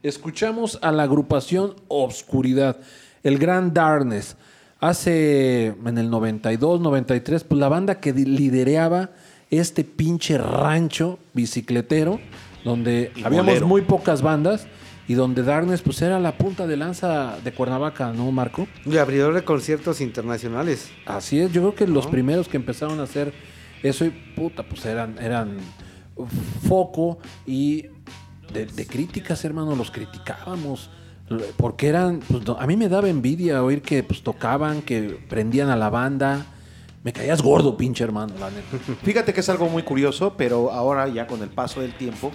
Escuchamos a la agrupación Obscuridad, el Gran Darkness. En el 92, 93, pues la banda que lidereaba este pinche rancho bicicletero, donde habíamos muy pocas bandas y donde Darkness pues era la punta de lanza de Cuernavaca, ¿no, Marco? Y abridor de conciertos internacionales. Así es, yo creo que los primeros que empezaron a hacer eso, y puta, pues eran foco y de críticas, hermano, los criticábamos. Porque eran, pues, a mí me daba envidia oír que pues tocaban, que prendían a la banda. Me caías gordo, pinche hermano, la neta. Fíjate que es algo muy curioso, pero ahora ya con el paso del tiempo,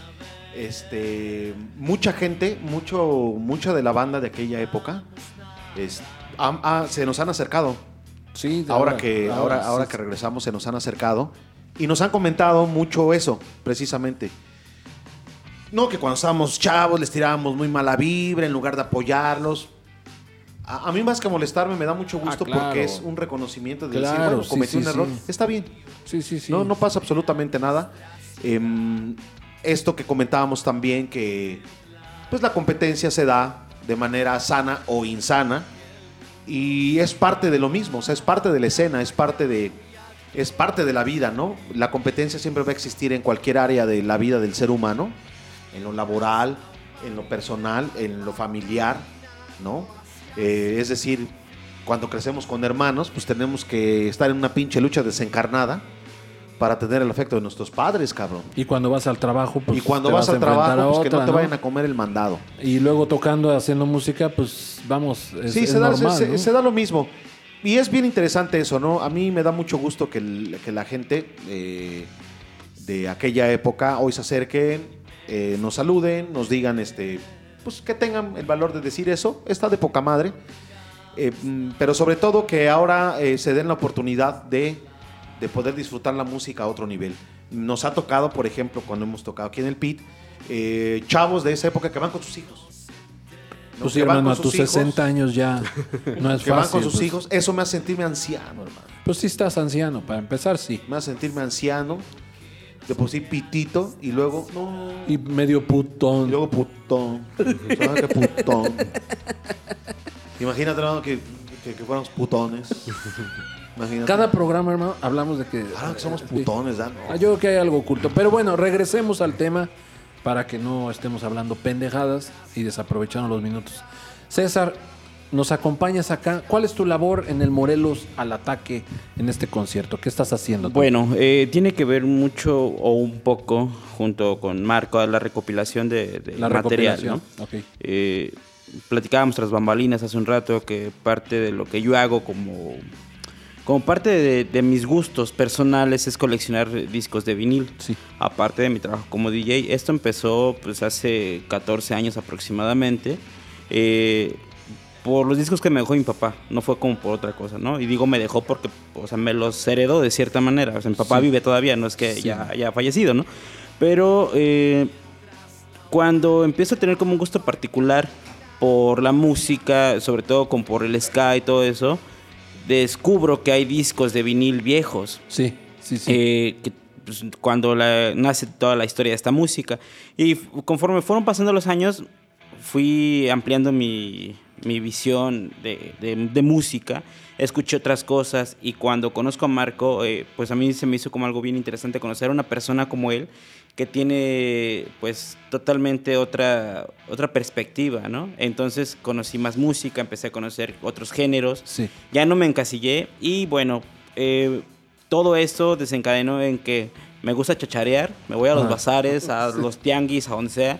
mucha gente, mucha de la banda de aquella época, se nos han acercado. Sí, ahora que regresamos se nos han acercado y nos han comentado mucho eso, precisamente. No, que cuando estábamos chavos les tirábamos muy mala vibra en lugar de apoyarlos. A mí más que molestarme me da mucho gusto porque es un reconocimiento de decir, bueno, cometí un error. Está bien. Sí. No pasa absolutamente nada. Esto que comentábamos también, que pues la competencia se da de manera sana o insana y es parte de lo mismo, o sea, es parte de la escena, es parte de la vida, ¿no? La competencia siempre va a existir en cualquier área de la vida del ser humano, en lo laboral, en lo personal, en lo familiar, ¿no? Es decir, cuando crecemos con hermanos, pues tenemos que estar en una pinche lucha desencarnada para tener el afecto de nuestros padres, cabrón. Y cuando vas al trabajo, pues que no te vayan a comer el mandado. Y luego tocando, haciendo música, pues vamos, sí, normal, ¿no? se da lo mismo. Y es bien interesante eso, ¿no? A mí me da mucho gusto que la gente de aquella época hoy se acerquen, nos saluden, nos digan, pues que tengan el valor de decir eso. Está de poca madre. Pero sobre todo que ahora se den la oportunidad de poder disfrutar la música a otro nivel. Nos ha tocado, por ejemplo, cuando hemos tocado aquí en el PIT, chavos de esa época que van con sus hijos. ¿No? Pues sí, hermano, a tus 60 años ya no es fácil. Que van con sus hijos. Eso me hace sentirme anciano, hermano. Pues sí estás anciano, para empezar, sí. Me hace sentirme anciano. De por sí pitito y luego... No. Y medio putón. Y luego putón. ¿Qué putón? Imagínate, hermano, que fuéramos putones. Imagínate. Cada programa, hermano, hablamos de que... Ahora que somos putones, ¿no? Yo creo que hay algo oculto. Pero bueno, regresemos al tema para que no estemos hablando pendejadas y desaprovechando los minutos. César, nos acompañas acá. ¿Cuál es tu labor en el Morelos al Ataque en este concierto? ¿Qué estás haciendo tú? Bueno, tiene que ver mucho o un poco junto con Marco a la recopilación de material, ¿no? Okay. Platicábamos tras bambalinas hace un rato que parte de lo que yo hago como parte de mis gustos personales es coleccionar discos de vinil. Sí. Aparte de mi trabajo como DJ. Esto empezó pues hace 14 años aproximadamente. Por los discos que me dejó mi papá, no fue como por otra cosa, ¿no? Y digo me dejó porque, o sea, me los heredó de cierta manera. O sea, mi papá vive todavía, no es que ya haya fallecido, ¿no? Pero cuando empiezo a tener como un gusto particular por la música, sobre todo por el ska y todo eso, descubro que hay discos de vinil viejos. Sí. Que, pues, cuando nace toda la historia de esta música. Y conforme fueron pasando los años, fui ampliando mi visión de música, escuché otras cosas y cuando conozco a Marco, pues a mí se me hizo como algo bien interesante conocer a una persona como él que tiene pues totalmente otra perspectiva, ¿no? Entonces conocí más música, empecé a conocer otros géneros, ya no me encasillé y bueno, todo esto desencadenó en que me gusta chacharear, me voy a los bazares, a los tianguis, a donde sea.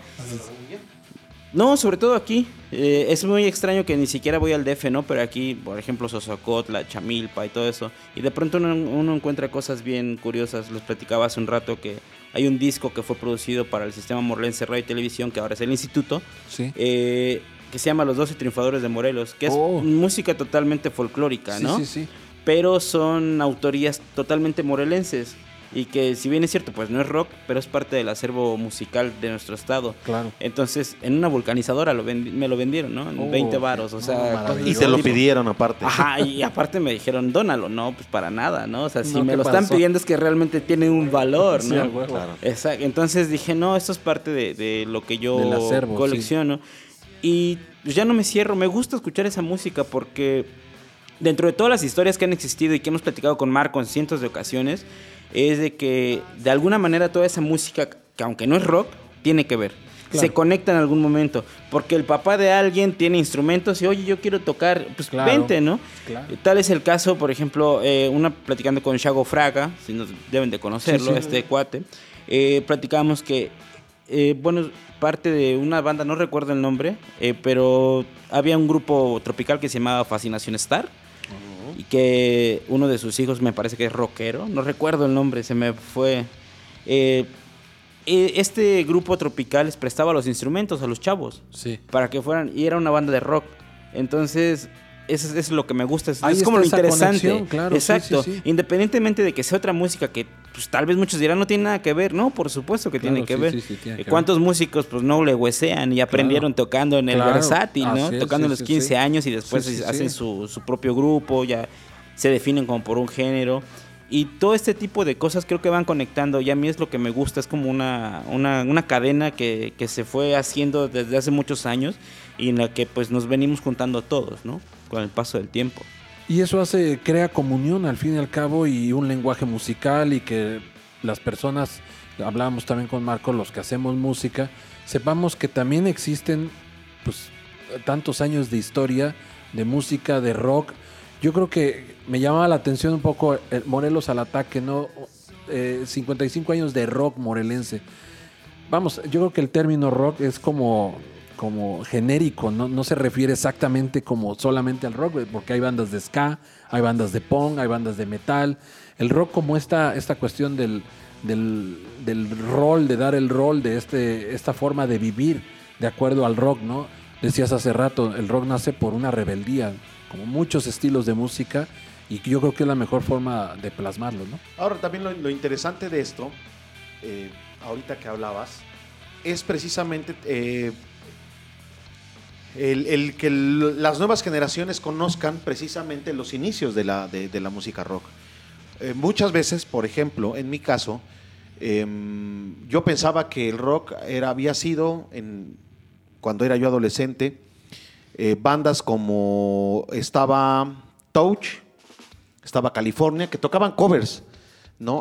No, sobre todo aquí. Es muy extraño que ni siquiera voy al DF, ¿no? Pero aquí, por ejemplo, Sosocotla, Chamilpa y todo eso. Y de pronto uno encuentra cosas bien curiosas. Les platicaba hace un rato que hay un disco que fue producido para el Sistema Morelense Radio y Televisión, que ahora es el Instituto, que se llama Los 12 Triunfadores de Morelos, que es música totalmente folclórica, ¿no? Sí. Pero son autorías totalmente morelenses. y que si bien es cierto, pues no es rock, pero es parte del acervo musical de nuestro estado. Claro. Entonces, en una vulcanizadora me lo vendieron, ¿no? En 20 varos, o sea... Y te lo pidieron aparte. Ajá, y aparte me dijeron, dónalo, no, pues para nada, ¿no? O sea, si No, me ¿qué lo están pasó? pidiendo es que realmente tiene un valor, ¿no? Sí, a huevo. Claro. Exacto. Entonces dije, no, esto es parte de lo que yo Del acervo, colecciono. Y pues ya no me cierro, me gusta escuchar esa música porque dentro de todas las historias que han existido y que hemos platicado con Marco en cientos de ocasiones, es de que de alguna manera toda esa música, que aunque no es rock, tiene que ver. Claro. Se conecta en algún momento. Porque el papá de alguien tiene instrumentos y, oye, yo quiero tocar, pues Claro. vente, ¿no? Claro. Tal es el caso, por ejemplo, platicando con Shago Fraga, si nos deben de conocerlo, Sí, sí. este cuate, platicábamos que, parte de una banda, no recuerdo el nombre, pero había un grupo tropical que se llamaba Fascinación Star. Y que uno de sus hijos me parece que es rockero, no recuerdo el nombre, se me fue. Este grupo tropical les prestaba los instrumentos a los chavos Sí. para que fueran, y era una banda de rock. Entonces, eso es lo que me gusta, Ahí es como lo está esa interesante. conexión, claro, Exacto. sí, sí, sí. Independientemente de que sea otra música que pues, tal vez muchos dirán no tiene nada que ver, no, por supuesto que Claro, tiene que sí, ver. sí, sí, tiene que ¿Cuántos músicos pues no le huesean y aprendieron tocando en el Claro, versátil, ¿no? así es, Tocando sí, a los sí, 15 sí. años y después Sí, sí, hacen sí. su propio grupo, ya se definen como por un género. Y todo este tipo de cosas creo que van conectando. Y a mí es lo que me gusta, es como una cadena que se fue haciendo desde hace muchos años y en la que pues nos venimos juntando todos, ¿no? Con el paso del tiempo. Y eso crea comunión al fin y al cabo y un lenguaje musical y que las personas, hablábamos también con Marco, los que hacemos música, sepamos que también existen pues tantos años de historia, de música, de rock. Yo creo que me llamaba la atención un poco Morelos al ataque, ¿no? 55 años de rock morelense. Vamos, yo creo que el término rock es como genérico, no se refiere exactamente como solamente al rock, porque hay bandas de ska, hay bandas de punk, hay bandas de metal. El rock como esta cuestión del rol, de dar el rol, de esta forma de vivir de acuerdo al rock, ¿no? Decías hace rato, el rock nace por una rebeldía, como muchos estilos de música, y yo creo que es la mejor forma de plasmarlo, ¿no? Ahora, también lo interesante de esto, ahorita que hablabas, es precisamente el que las nuevas generaciones conozcan precisamente los inicios de la música rock. Muchas veces, por ejemplo, en mi caso, yo pensaba que el rock había sido, cuando era yo adolescente, bandas como estaba Touch, estaba California, que tocaban covers, ¿no?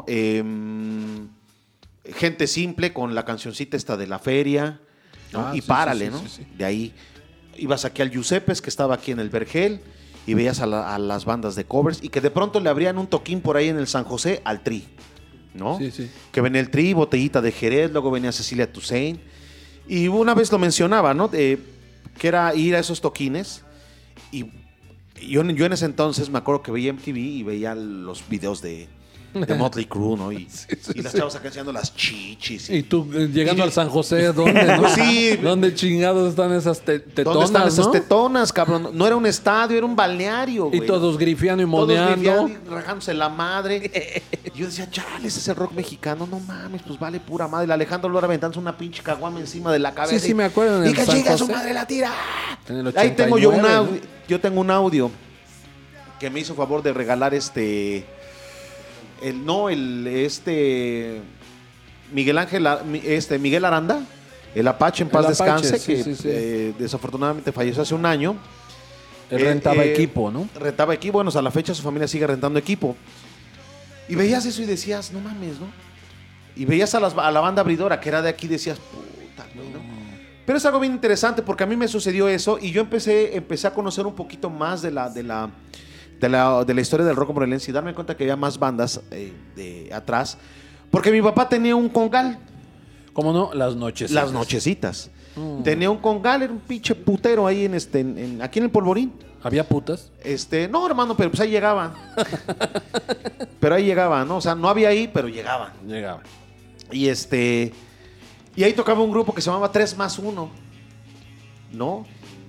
Gente Simple con la cancioncita esta de la feria, ¿no? Y sí, Párale, sí, ¿no? sí, sí. De ahí ibas aquí al Giuseppes, que estaba aquí en el Vergel, y veías a las bandas de covers, y que de pronto le abrían un toquín por ahí en el San José al Tri, ¿no? Sí, sí. Que venía el Tri, Botellita de Jerez, luego venía Cecilia Toussaint, y una vez lo mencionaba, ¿no? Que era ir a esos toquines, y yo en ese entonces me acuerdo que veía MTV y veía los videos de Motley Crue, ¿no? Y las chavas acá enseñando las chichis. Y tú llegando Y- al San José, ¿dónde? ¿No? Sí. ¿Dónde chingados están esas tetonas, ¿Dónde están esas no? tetonas, cabrón? No era un estadio, era un balneario, Y güey. todos grifiando y Todos moneando. vivían y rajándose la madre. Y yo decía, chale, ese es el rock mexicano. No mames, pues vale pura madre. El Alejandro Lora aventándose una pinche caguama encima de la cabeza. Sí, me acuerdo en Y el que San llega su José. madre la tira. En el Ahí tengo yo 89, ¿no? yo tengo un audio que me hizo favor de regalar Miguel Aranda, el Apache, en paz El Apache, descanse, sí, que sí, sí. desafortunadamente falleció hace un año. Él rentaba equipo, ¿no? Rentaba equipo, bueno, a la fecha su familia sigue rentando equipo. Y veías eso y decías, no mames, ¿no? Y veías a la banda abridora, que era de aquí, decías, puta, güey, ¿no? Pero es algo bien interesante porque a mí me sucedió eso y yo empecé a conocer un poquito más de la historia del rock morelense y darme cuenta que había más bandas de atrás. Porque mi papá tenía un congal. ¿Cómo no? Las noches. Las nochecitas. Tenía un congal, era un pinche putero ahí aquí en el Polvorín. ¿Había putas? No, hermano, pero pues ahí llegaban. Pero ahí llegaban, ¿no? O sea, no había ahí, pero llegaban. Llegaba. Y y ahí tocaba un grupo que se llamaba 3+1, ¿no?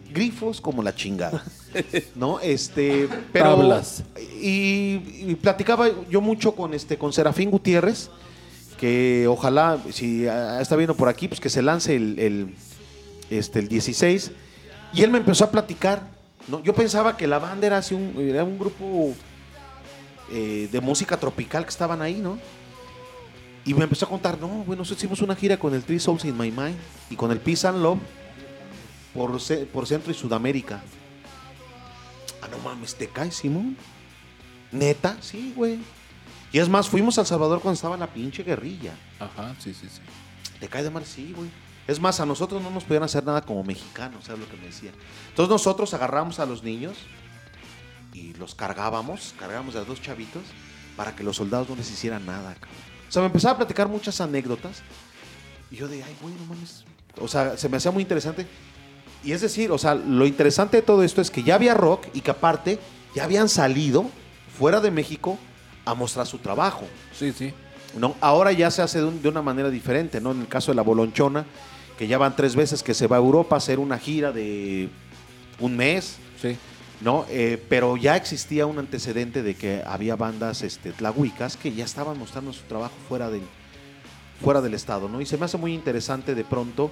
grifos como la chingada, ¿no? Pero Tablas. y platicaba yo mucho con Serafín Gutiérrez, que ojalá, si está viendo por aquí, pues que se lance el 16. Y él me empezó a platicar, ¿no? Yo pensaba que la banda era un grupo de música tropical que estaban ahí, ¿no? Y me empezó a contar, no, bueno, nosotros hicimos una gira con el Three Souls in My Mind y con el Peace and Love por Centro y Sudamérica. Ah, no mames, ¿te caes, Simón? ¿Neta? Sí, güey. Y es más, fuimos a El Salvador cuando estaba la pinche guerrilla. Ajá, sí. ¿Te cae de mal? Sí, güey. Es más, a nosotros no nos podían hacer nada como mexicanos, ¿sabes lo que me decía? Entonces nosotros agarramos a los niños y los cargábamos a 2 chavitos para que los soldados no les hicieran nada, cabrón. O sea, me empezaba a platicar muchas anécdotas y yo de, ay, güey, no mames. O sea, se me hacía muy interesante. Y es decir, o sea, lo interesante de todo esto es que ya había rock y que aparte ya habían salido fuera de México a mostrar su trabajo. Sí. ¿No? Ahora ya se hace de una manera diferente, ¿no? En el caso de La Bolonchona, que ya van 3 veces que se va a Europa a hacer una gira de un mes, Sí. ¿no? Pero ya existía un antecedente de que había bandas tlahuicas que ya estaban mostrando su trabajo fuera del estado, ¿no? Y se me hace muy interesante de pronto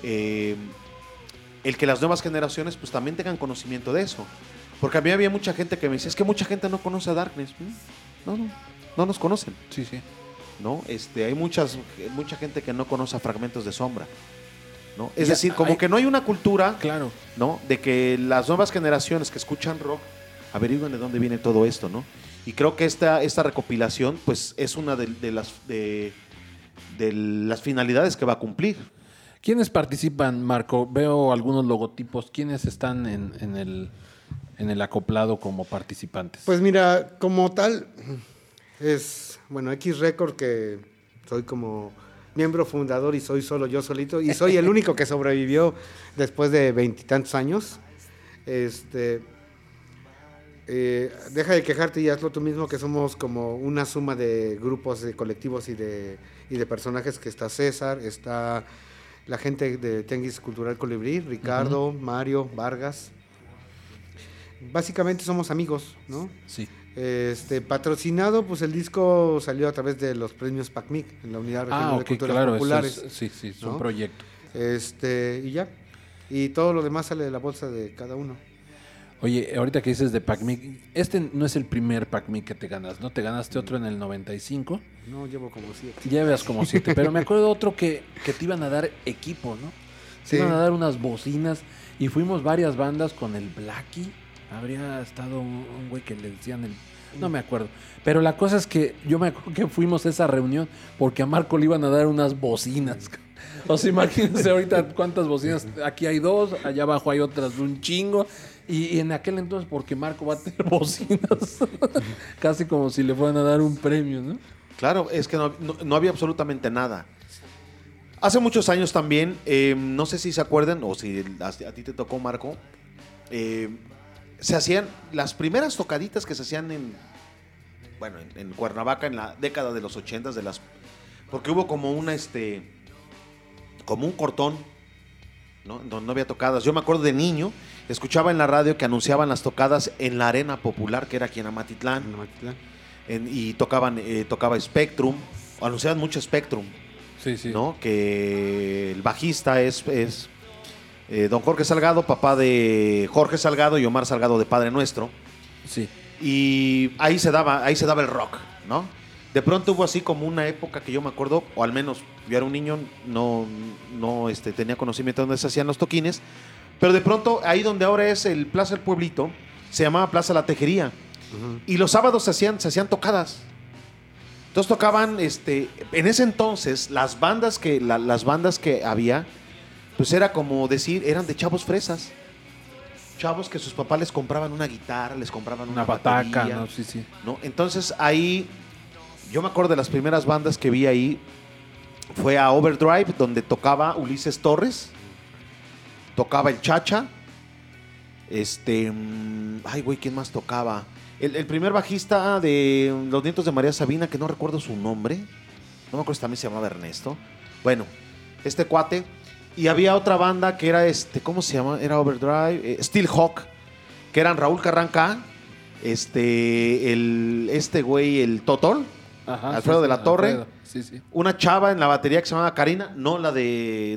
el que las nuevas generaciones pues también tengan conocimiento de eso. Porque a mí había mucha gente que me decía, es que mucha gente no conoce a Darkness. No nos conocen. Sí. ¿No? Hay mucha gente que no conoce a Fragmentos de Sombra, ¿no? Es Ya, decir, como que no hay una cultura, Claro. ¿no? De que las nuevas generaciones que escuchan rock averigüen de dónde viene todo esto, ¿no? Y creo que esta recopilación, pues, es una de las finalidades que va a cumplir. ¿Quiénes participan, Marco? Veo algunos logotipos. ¿Quiénes están en el acoplado como participantes? Pues mira, como tal, es, bueno, X Record, que soy como miembro fundador y soy solo yo solito, y soy el único que sobrevivió después de 20 y tantos años. Deja de quejarte y hazlo tú mismo, que somos como una suma de grupos, de colectivos y de personajes, que está César, está la gente de Tianguis Cultural Colibrí, Ricardo, Mario, Vargas. Básicamente somos amigos, ¿no? Sí. Patrocinado, pues el disco salió a través de los premios PACMIC en la Unidad Regional de Culturas claro, Populares. sí, es ¿no? un proyecto. Y ya. Y todo lo demás sale de la bolsa de cada uno. Oye, ahorita que dices de PACMIC, no es el primer PACMIC que te ganas, ¿no? Te ganaste otro en el 95. No, llevo como 7. Llevas como 7, pero me acuerdo de otro que te iban a dar equipo, ¿no? Te Sí. iban a dar unas bocinas y fuimos varias bandas con el Blackie. Habría estado un güey que le decían no me acuerdo. Pero la cosa es que yo me acuerdo que fuimos a esa reunión porque a Marco le iban a dar unas bocinas. O sea, imagínense ahorita cuántas bocinas. Aquí hay 2, allá abajo hay otras un chingo. Y en aquel entonces, porque Marco va a tener bocinas. Casi como si le fueran a dar un premio, ¿no? Claro, es que no había absolutamente nada. Hace muchos años también, no sé si se acuerdan o si a ti te tocó, Marco, se hacían las primeras tocaditas que se hacían en Cuernavaca en la década de los 80s, porque hubo como como un cortón, ¿no? Donde no había tocadas. Yo me acuerdo de niño, escuchaba en la radio que anunciaban las tocadas en la Arena Popular, que era aquí en Amatitlán. Y tocaba Spectrum, anunciaban mucho Spectrum, Sí. ¿no? Que el bajista es don Jorge Salgado, papá de Jorge Salgado y Omar Salgado de Padre Nuestro. Sí. Y ahí se daba el rock, ¿no? De pronto hubo así como una época que yo me acuerdo, o al menos yo era un niño, no tenía conocimiento de dónde se hacían los toquines, pero de pronto ahí donde ahora es el Plaza del Pueblito, se llamaba Plaza La Tejería. Uh-huh. Y los sábados se hacían tocadas. Entonces tocaban, en ese entonces, las bandas que había, pues era como decir, eran de chavos fresas. Chavos que sus papás les compraban una guitarra, les compraban una bataca, batería, ¿no? Sí. ¿no? Entonces ahí, yo me acuerdo de las primeras bandas que vi ahí, fue a Overdrive, donde tocaba Ulises Torres, tocaba el Chacha, ay güey, ¿quién más tocaba? El primer bajista de Los Nietos de María Sabina, que no recuerdo su nombre, no me acuerdo si también se llamaba Ernesto. Bueno, este cuate, Y había otra banda que era ¿cómo se llama? Era Overdrive, Steelhawk, que eran Raúl Carranca, güey, el Totol, Ajá, Alfredo de la Torre, Alfredo. Sí. una chava en la batería que se llamaba Karina, no la de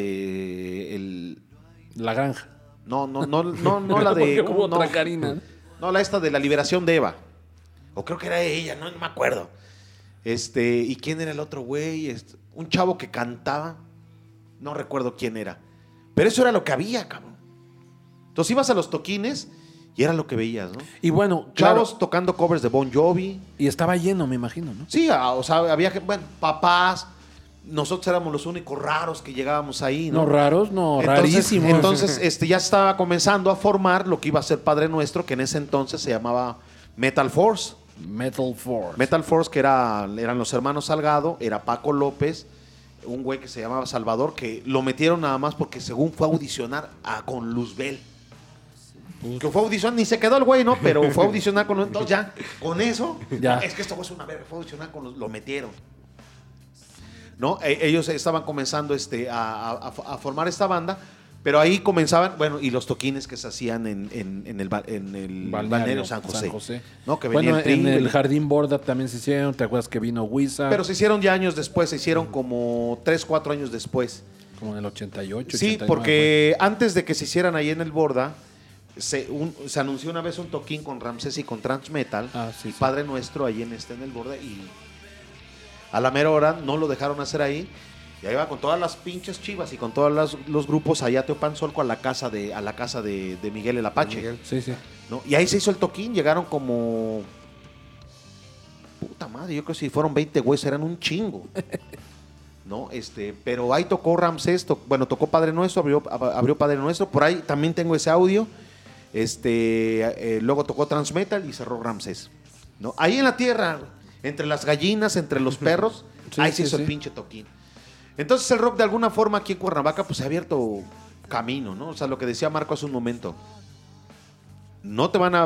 La Granja. no la de Porque hubo no, otra Karina. no, la de la liberación de Eva. O creo que era ella, no me acuerdo. ¿Y quién era el otro güey? Un chavo que cantaba, no recuerdo quién era. Pero eso era lo que había, cabrón. Entonces ibas a los toquines y era lo que veías, ¿no? Y bueno, Chavos claro, tocando covers de Bon Jovi. y estaba lleno, me imagino, ¿no? Sí, o sea, había papás. Nosotros éramos los únicos raros que llegábamos ahí, ¿no? No raros, no, rarísimos. Entonces, ya estaba comenzando a formar lo que iba a ser Padre Nuestro, que en ese entonces se llamaba Metal Force. Metal Force. Metal Force, que eran los hermanos Salgado, era Paco López, un güey que se llamaba Salvador, que lo metieron nada más porque según fue a audicionar con Luzbel. Que fue a audicionar, ni se quedó el güey, ¿no? Pero fue a audicionar con... Entonces ya, con eso, Ya. es que esto fue una verga, fue a audicionar lo metieron. ¿No? Ellos estaban comenzando a formar esta banda, pero ahí comenzaban, bueno, y los toquines que se hacían en el balneario San José. ¿No? Que venía Bueno, el Tri, en el Jardín Borda también se hicieron, ¿te acuerdas que vino Wizard? pero se hicieron ya años después, se hicieron como 3, 4 años después. Como en el 88, Sí, 89, porque antes de que se hicieran ahí en el Borda, se anunció una vez un toquín con Ramsés y con Transmetal, Sí, y sí. Padre Nuestro ahí en el Borda, y a la mera hora no lo dejaron hacer ahí, y ahí va con todas las pinches chivas y con todos los grupos allá a Teopanzolco a la casa de Miguel el Apache. Miguel. Sí, sí. ¿No? Y ahí se hizo el toquín, llegaron como... Puta madre, yo creo que si fueron 20 güeyes, eran un chingo. ¿No? Pero ahí tocó Ramsés, tocó Padre Nuestro, abrió Padre Nuestro, por ahí también tengo ese audio. Luego tocó Transmetal y cerró Ramsés. ¿No? Ahí en la tierra, entre las gallinas, entre los perros, Sí, ahí se sí, hizo sí. el pinche toquín. Entonces el rock de alguna forma aquí en Cuernavaca pues se ha abierto camino, ¿no? O sea, lo que decía Marco hace un momento. No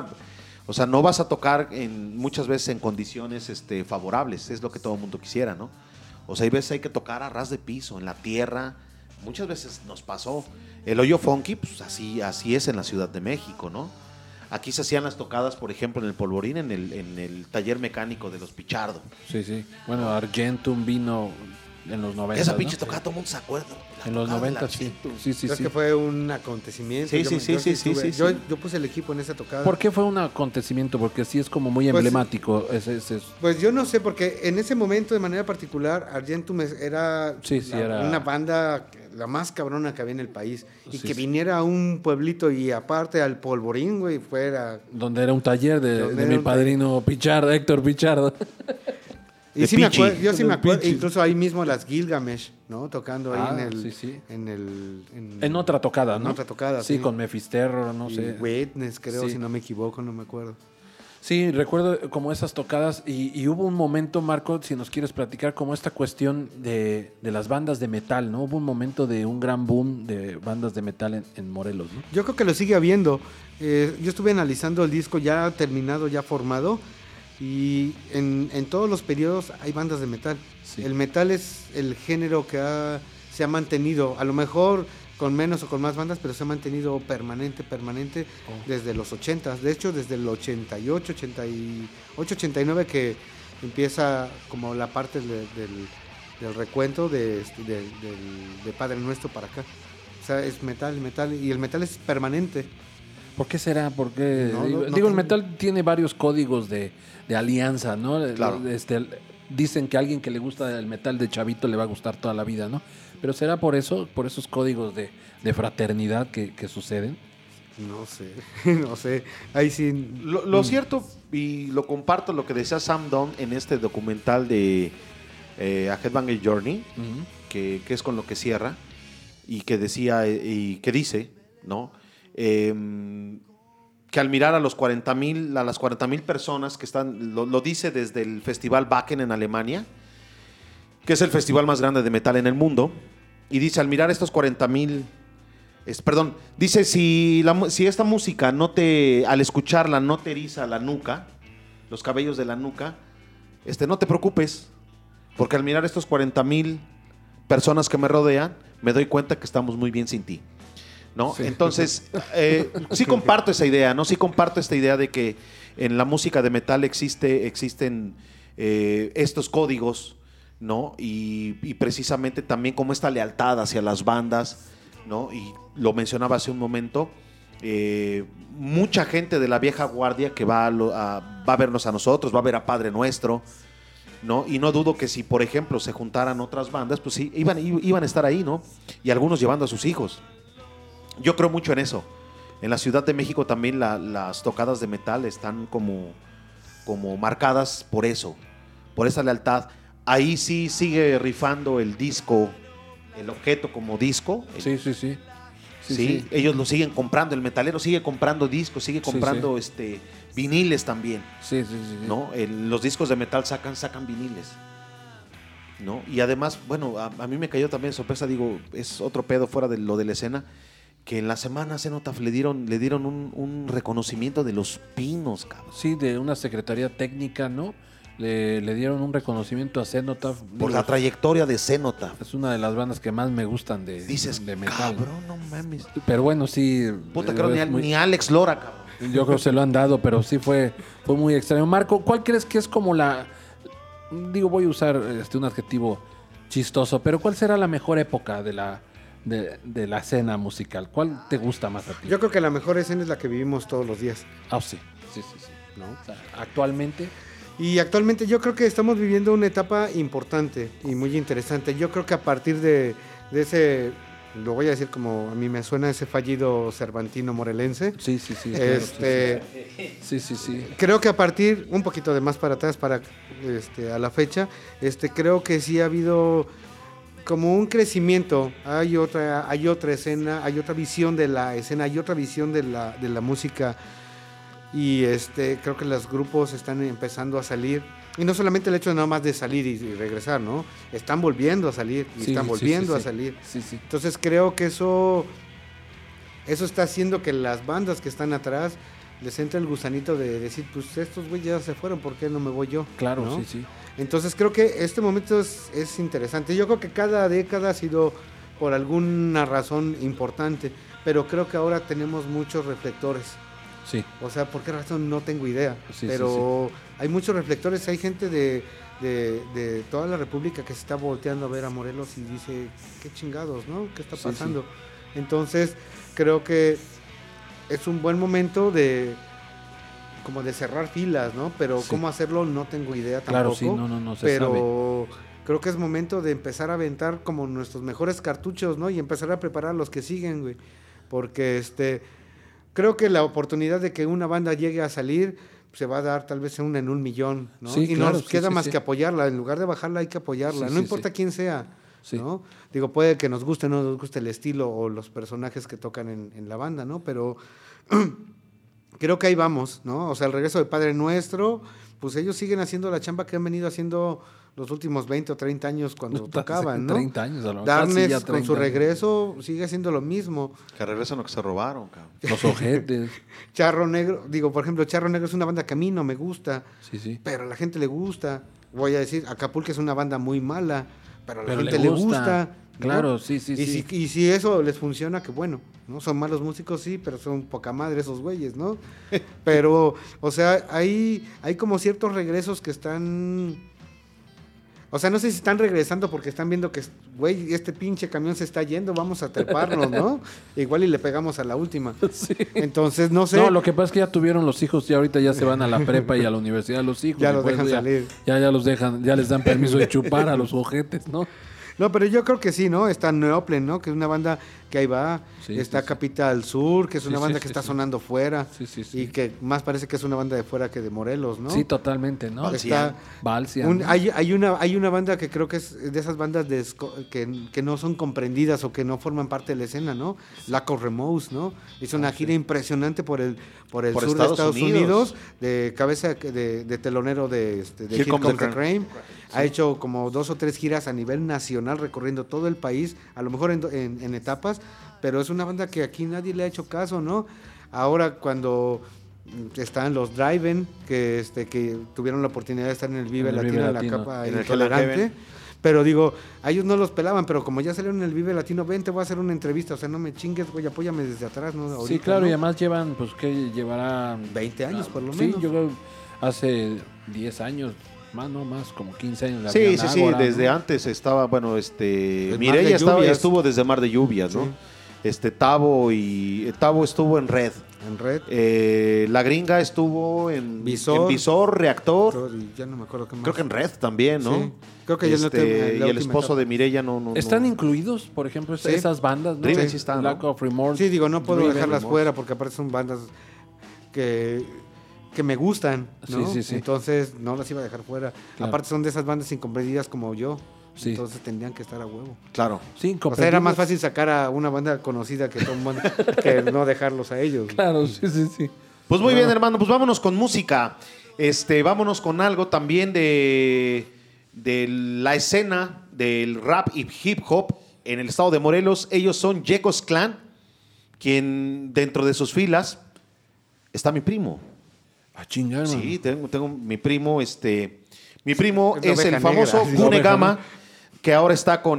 vas a tocar muchas veces en condiciones favorables, es lo que todo el mundo quisiera, ¿no? O sea, hay veces hay que tocar a ras de piso, en la tierra. Muchas veces nos pasó. El hoyo funky, pues así es en la Ciudad de México, ¿no? Aquí se hacían las tocadas, por ejemplo, en el Polvorín, en el taller mecánico de los Pichardo. Sí, sí. Bueno, Argentum vino en los 90. Esa pinche ¿no? tocada, todo el mundo se acuerda. La En los tocada del 90, sí. Argentum. Sí, sí, Es sí. que fue un acontecimiento. Sí, Yo sí, me- sí, yo sí, estuve- sí, yo, sí. yo puse el equipo en esa tocada. ¿Por qué fue un acontecimiento? Porque sí es como muy Pues, emblemático. Pues yo no sé, porque en ese momento, de manera particular, Argentum era, Sí, sí, era- una banda, la más cabrona que había en el país. Y Sí, que sí. viniera a un pueblito y aparte al Polvorín, güey, fuera... Donde era un taller de Donde mi era un padrino Pichardo, Héctor Pichardo. Y De sí me Pichi. acuerdo, yo sí me De acuerdo, Pichi. incluso ahí mismo las Gilgamesh, ¿no? Tocando ahí Ah, en el... sí, sí. En En otra tocada, ¿no? En otra tocada, Sí, sí. con Mephisterro, no y sé. Witness, creo, Sí. si no me equivoco, no me acuerdo. Sí, recuerdo como esas tocadas y hubo un momento, Marco, si nos quieres platicar, como esta cuestión de las bandas de metal, ¿no? Hubo un momento de un gran boom de bandas de metal en Morelos, ¿no? Yo creo que lo sigue habiendo. Yo estuve analizando el disco ya terminado, ya formado, y en todos los periodos hay bandas de metal. Sí. El metal es el género que se ha mantenido, a lo mejor con menos o con más bandas, pero se ha mantenido permanente desde los 80. De hecho, desde el 88, 89 que empieza como la parte del recuento de Padre Nuestro para acá. O sea, es metal, y el metal es permanente. ¿Por qué será? Porque No, digo, no el tengo- metal tiene varios códigos de alianza, ¿no? Claro. Dicen que a alguien que le gusta el metal de chavito le va a gustar toda la vida, ¿no? Pero será por eso, por esos códigos de fraternidad que suceden. No sé, no sé. Ahí sí. Lo cierto, y lo comparto, lo que decía Sam Dunn en este documental de A Headbanger Journey, que es con lo que cierra, y que decía, y que dice, ¿no? Que al mirar a las 40,000 personas que están, lo dice desde el Festival Wacken en Alemania, que es el festival más grande de metal en el mundo, y dice, al mirar estos 40,000, dice, si esta música al escucharla no te eriza la nuca, los cabellos de la nuca, no te preocupes, porque al mirar estos 40,000 personas que me rodean, me doy cuenta que estamos muy bien sin ti, ¿no? Sí. Entonces, sí comparto esa idea, ¿no? Sí comparto esta idea de que en la música de metal existen estos códigos, ¿no? Y precisamente también como esta lealtad hacia las bandas, ¿no? Y lo mencionaba hace un momento, mucha gente de la vieja guardia que va a vernos a nosotros, va a ver a Padre Nuestro, ¿no? Y no dudo que si, por ejemplo, se juntaran otras bandas, pues sí, iban a estar ahí, ¿no? Y algunos llevando a sus hijos. Yo creo mucho en eso. En la Ciudad de México también las tocadas de metal están como marcadas por eso, por esa lealtad. Ahí sí sigue rifando el disco, el objeto como disco. Sí, ellos lo siguen comprando, el metalero sigue comprando discos, sigue comprando viniles también. Sí. ¿No? Los discos de metal sacan viniles, ¿no? Y además, bueno, a mí me cayó también sorpresa, digo, es otro pedo fuera de lo de la escena, que en la semana Cenotaph le dieron un reconocimiento de Los Pinos, cabrón. Sí, de una secretaría técnica, ¿no? Le dieron un reconocimiento a Cenotaph. Por la trayectoria de Cenotaph. Es una de las bandas que más me gustan de metal. Cabrón, no mames. Pero bueno, sí. Puta, creo ni Alex Lora, cabrón. Yo creo que se lo han dado, pero sí fue muy extraño. Marco, ¿cuál crees que es como voy a usar un adjetivo chistoso, pero ¿cuál será la mejor época de la escena musical? ¿Cuál te gusta más a ti? Yo creo que la mejor escena es la que vivimos todos los días. Sí. ¿No? O sea, actualmente. Y actualmente yo creo que estamos viviendo una etapa importante y muy interesante. Yo creo que a partir de ese, lo voy a decir como a mí me suena, ese fallido cervantino morelense. Sí. Sí. Creo que a partir, un poquito de más para atrás, a la fecha, creo que sí ha habido como un crecimiento. Hay otra escena, hay otra visión de la escena, hay otra visión de la música. Y creo que los grupos están empezando a salir. Y no solamente el hecho de nada más de salir y regresar, ¿no? Están volviendo a salir y están volviendo a salir. Sí. Entonces creo que eso está haciendo que las bandas que están atrás les entre el gusanito de decir, pues estos güeyes ya se fueron, ¿por qué no me voy yo? Claro, ¿no? sí. Entonces creo que este momento es interesante. Yo creo que cada década ha sido por alguna razón importante, pero creo que ahora tenemos muchos reflectores. Sí. O sea, ¿por qué razón? No tengo idea. Sí, pero hay muchos reflectores, hay gente de toda la República que se está volteando a ver a Morelos y dice, qué chingados, ¿no? ¿Qué está pasando? Sí. Entonces, creo que es un buen momento de cerrar filas, ¿no? Pero cómo hacerlo no tengo idea tampoco. Claro, sí, no se pero sabe. Creo que es momento de empezar a aventar como nuestros mejores cartuchos, ¿no? Y empezar a preparar los que siguen, güey. Porque creo que la oportunidad de que una banda llegue a salir se va a dar tal vez en 1 millón, ¿no? Sí, y claro, no nos queda más que apoyarla. En lugar de bajarla hay que apoyarla. No importa quién sea, ¿no? Digo, puede que nos guste o no nos guste el estilo o los personajes que tocan en la banda, ¿no? Pero creo que ahí vamos, ¿no? O sea, el regreso de Padre Nuestro, pues ellos siguen haciendo la chamba que han venido haciendo los últimos 20 o 30 años cuando tocaban, ¿no? 30 años, a lo mejor. Darkness con su regreso sigue haciendo lo mismo. Que regresan lo que se robaron, cabrón. Los ojetes. Charro Negro, por ejemplo, Charro Negro es una banda que a mí no me gusta, pero a la gente le gusta. Voy a decir, Acapulco es una banda muy mala, pero a la gente le gusta. ¿no? Claro, sí. Y si eso les funciona, que bueno, ¿no? Son malos músicos, sí, pero son poca madre esos güeyes, ¿no? Pero, o sea, hay como ciertos regresos que están... O sea, no sé si están regresando porque están viendo que, güey, este pinche camión se está yendo, vamos a treparnos, ¿no? Igual y le pegamos a la última. Sí. Entonces, no sé. No, lo que pasa es que ya tuvieron los hijos y ahorita ya se van a la prepa y a la universidad los hijos. Ya los dejan salir. Ya los dejan, ya les dan permiso de chupar a los ojetes, ¿no? No, pero yo creo que sí, ¿no? Está Neoplen, ¿no? Que es una banda que ahí va. Está Capital Sur, que es una banda que está sonando fuera. Y que más parece que es una banda de fuera que de Morelos, ¿no? Sí, totalmente, ¿no? Está Balsian. Hay una banda que creo que es de esas bandas que no son comprendidas o que no forman parte de la escena, ¿no? Lack of Remorse, ¿no? Hizo una gira impresionante por el sur de Estados Unidos, de cabeza de telonero de Here Comes the Crane. Ha hecho como 2 o 3 giras a nivel nacional recorriendo todo el país, a lo mejor en etapas, pero es una banda que aquí nadie le ha hecho caso, ¿no? Ahora cuando están los Drive-In, que tuvieron la oportunidad de estar en el Vive Latino, en la capa Intolerante, Pero digo, a ellos no los pelaban, pero como ya salieron en el Vive Latino, ven, te voy a hacer una entrevista, o sea, no me chingues, güey, apóyame desde atrás, ¿no? Ahorita, sí, claro, ¿no? y además llevan, pues, que llevarán 20 años por lo sí, menos. yo creo hace 10 años, más, no más, como 15 años. Sí, habían sí, sí, Ágora, desde ¿no? antes estaba, bueno, Mar de Mireya Lluvias. estuvo desde Mar de Lluvias, ¿no? Tavo estuvo en Red. En Red. La Gringa estuvo en Visor. Visor, Reactor. Y ya no me acuerdo qué más. Creo que en Red también, ¿no? Sí. Creo que ya no te- y la el última esposo etapa. de Mireya no. ¿Están no. incluidos, por ejemplo, Sí. esas bandas? ¿no? Driven sí está, ¿no? Lack of Remorse. Sí, digo, no puedo Driven, dejarlas Remorse. fuera porque aparte son bandas que me gustan, ¿no? Sí, sí, sí. Entonces no las iba a dejar fuera. Claro. Aparte son de esas bandas incomprendidas como yo. Sí. Entonces tendrían que estar a huevo. Claro. Sí, O sea, era más fácil sacar a una banda conocida que todo mundo que no dejarlos a ellos. Claro, sí, sí, sí. Pues muy bien, hermano, pues vámonos con música. Vámonos con algo también de la escena del rap y hip hop en el estado de Morelos. Ellos son Yecos Clan, quien dentro de sus filas está mi primo. A chingar, hermano. Sí, tengo mi primo, mi primo Es la es el oveja famoso negra. Kune Oveja Gama, negra. que ahora está con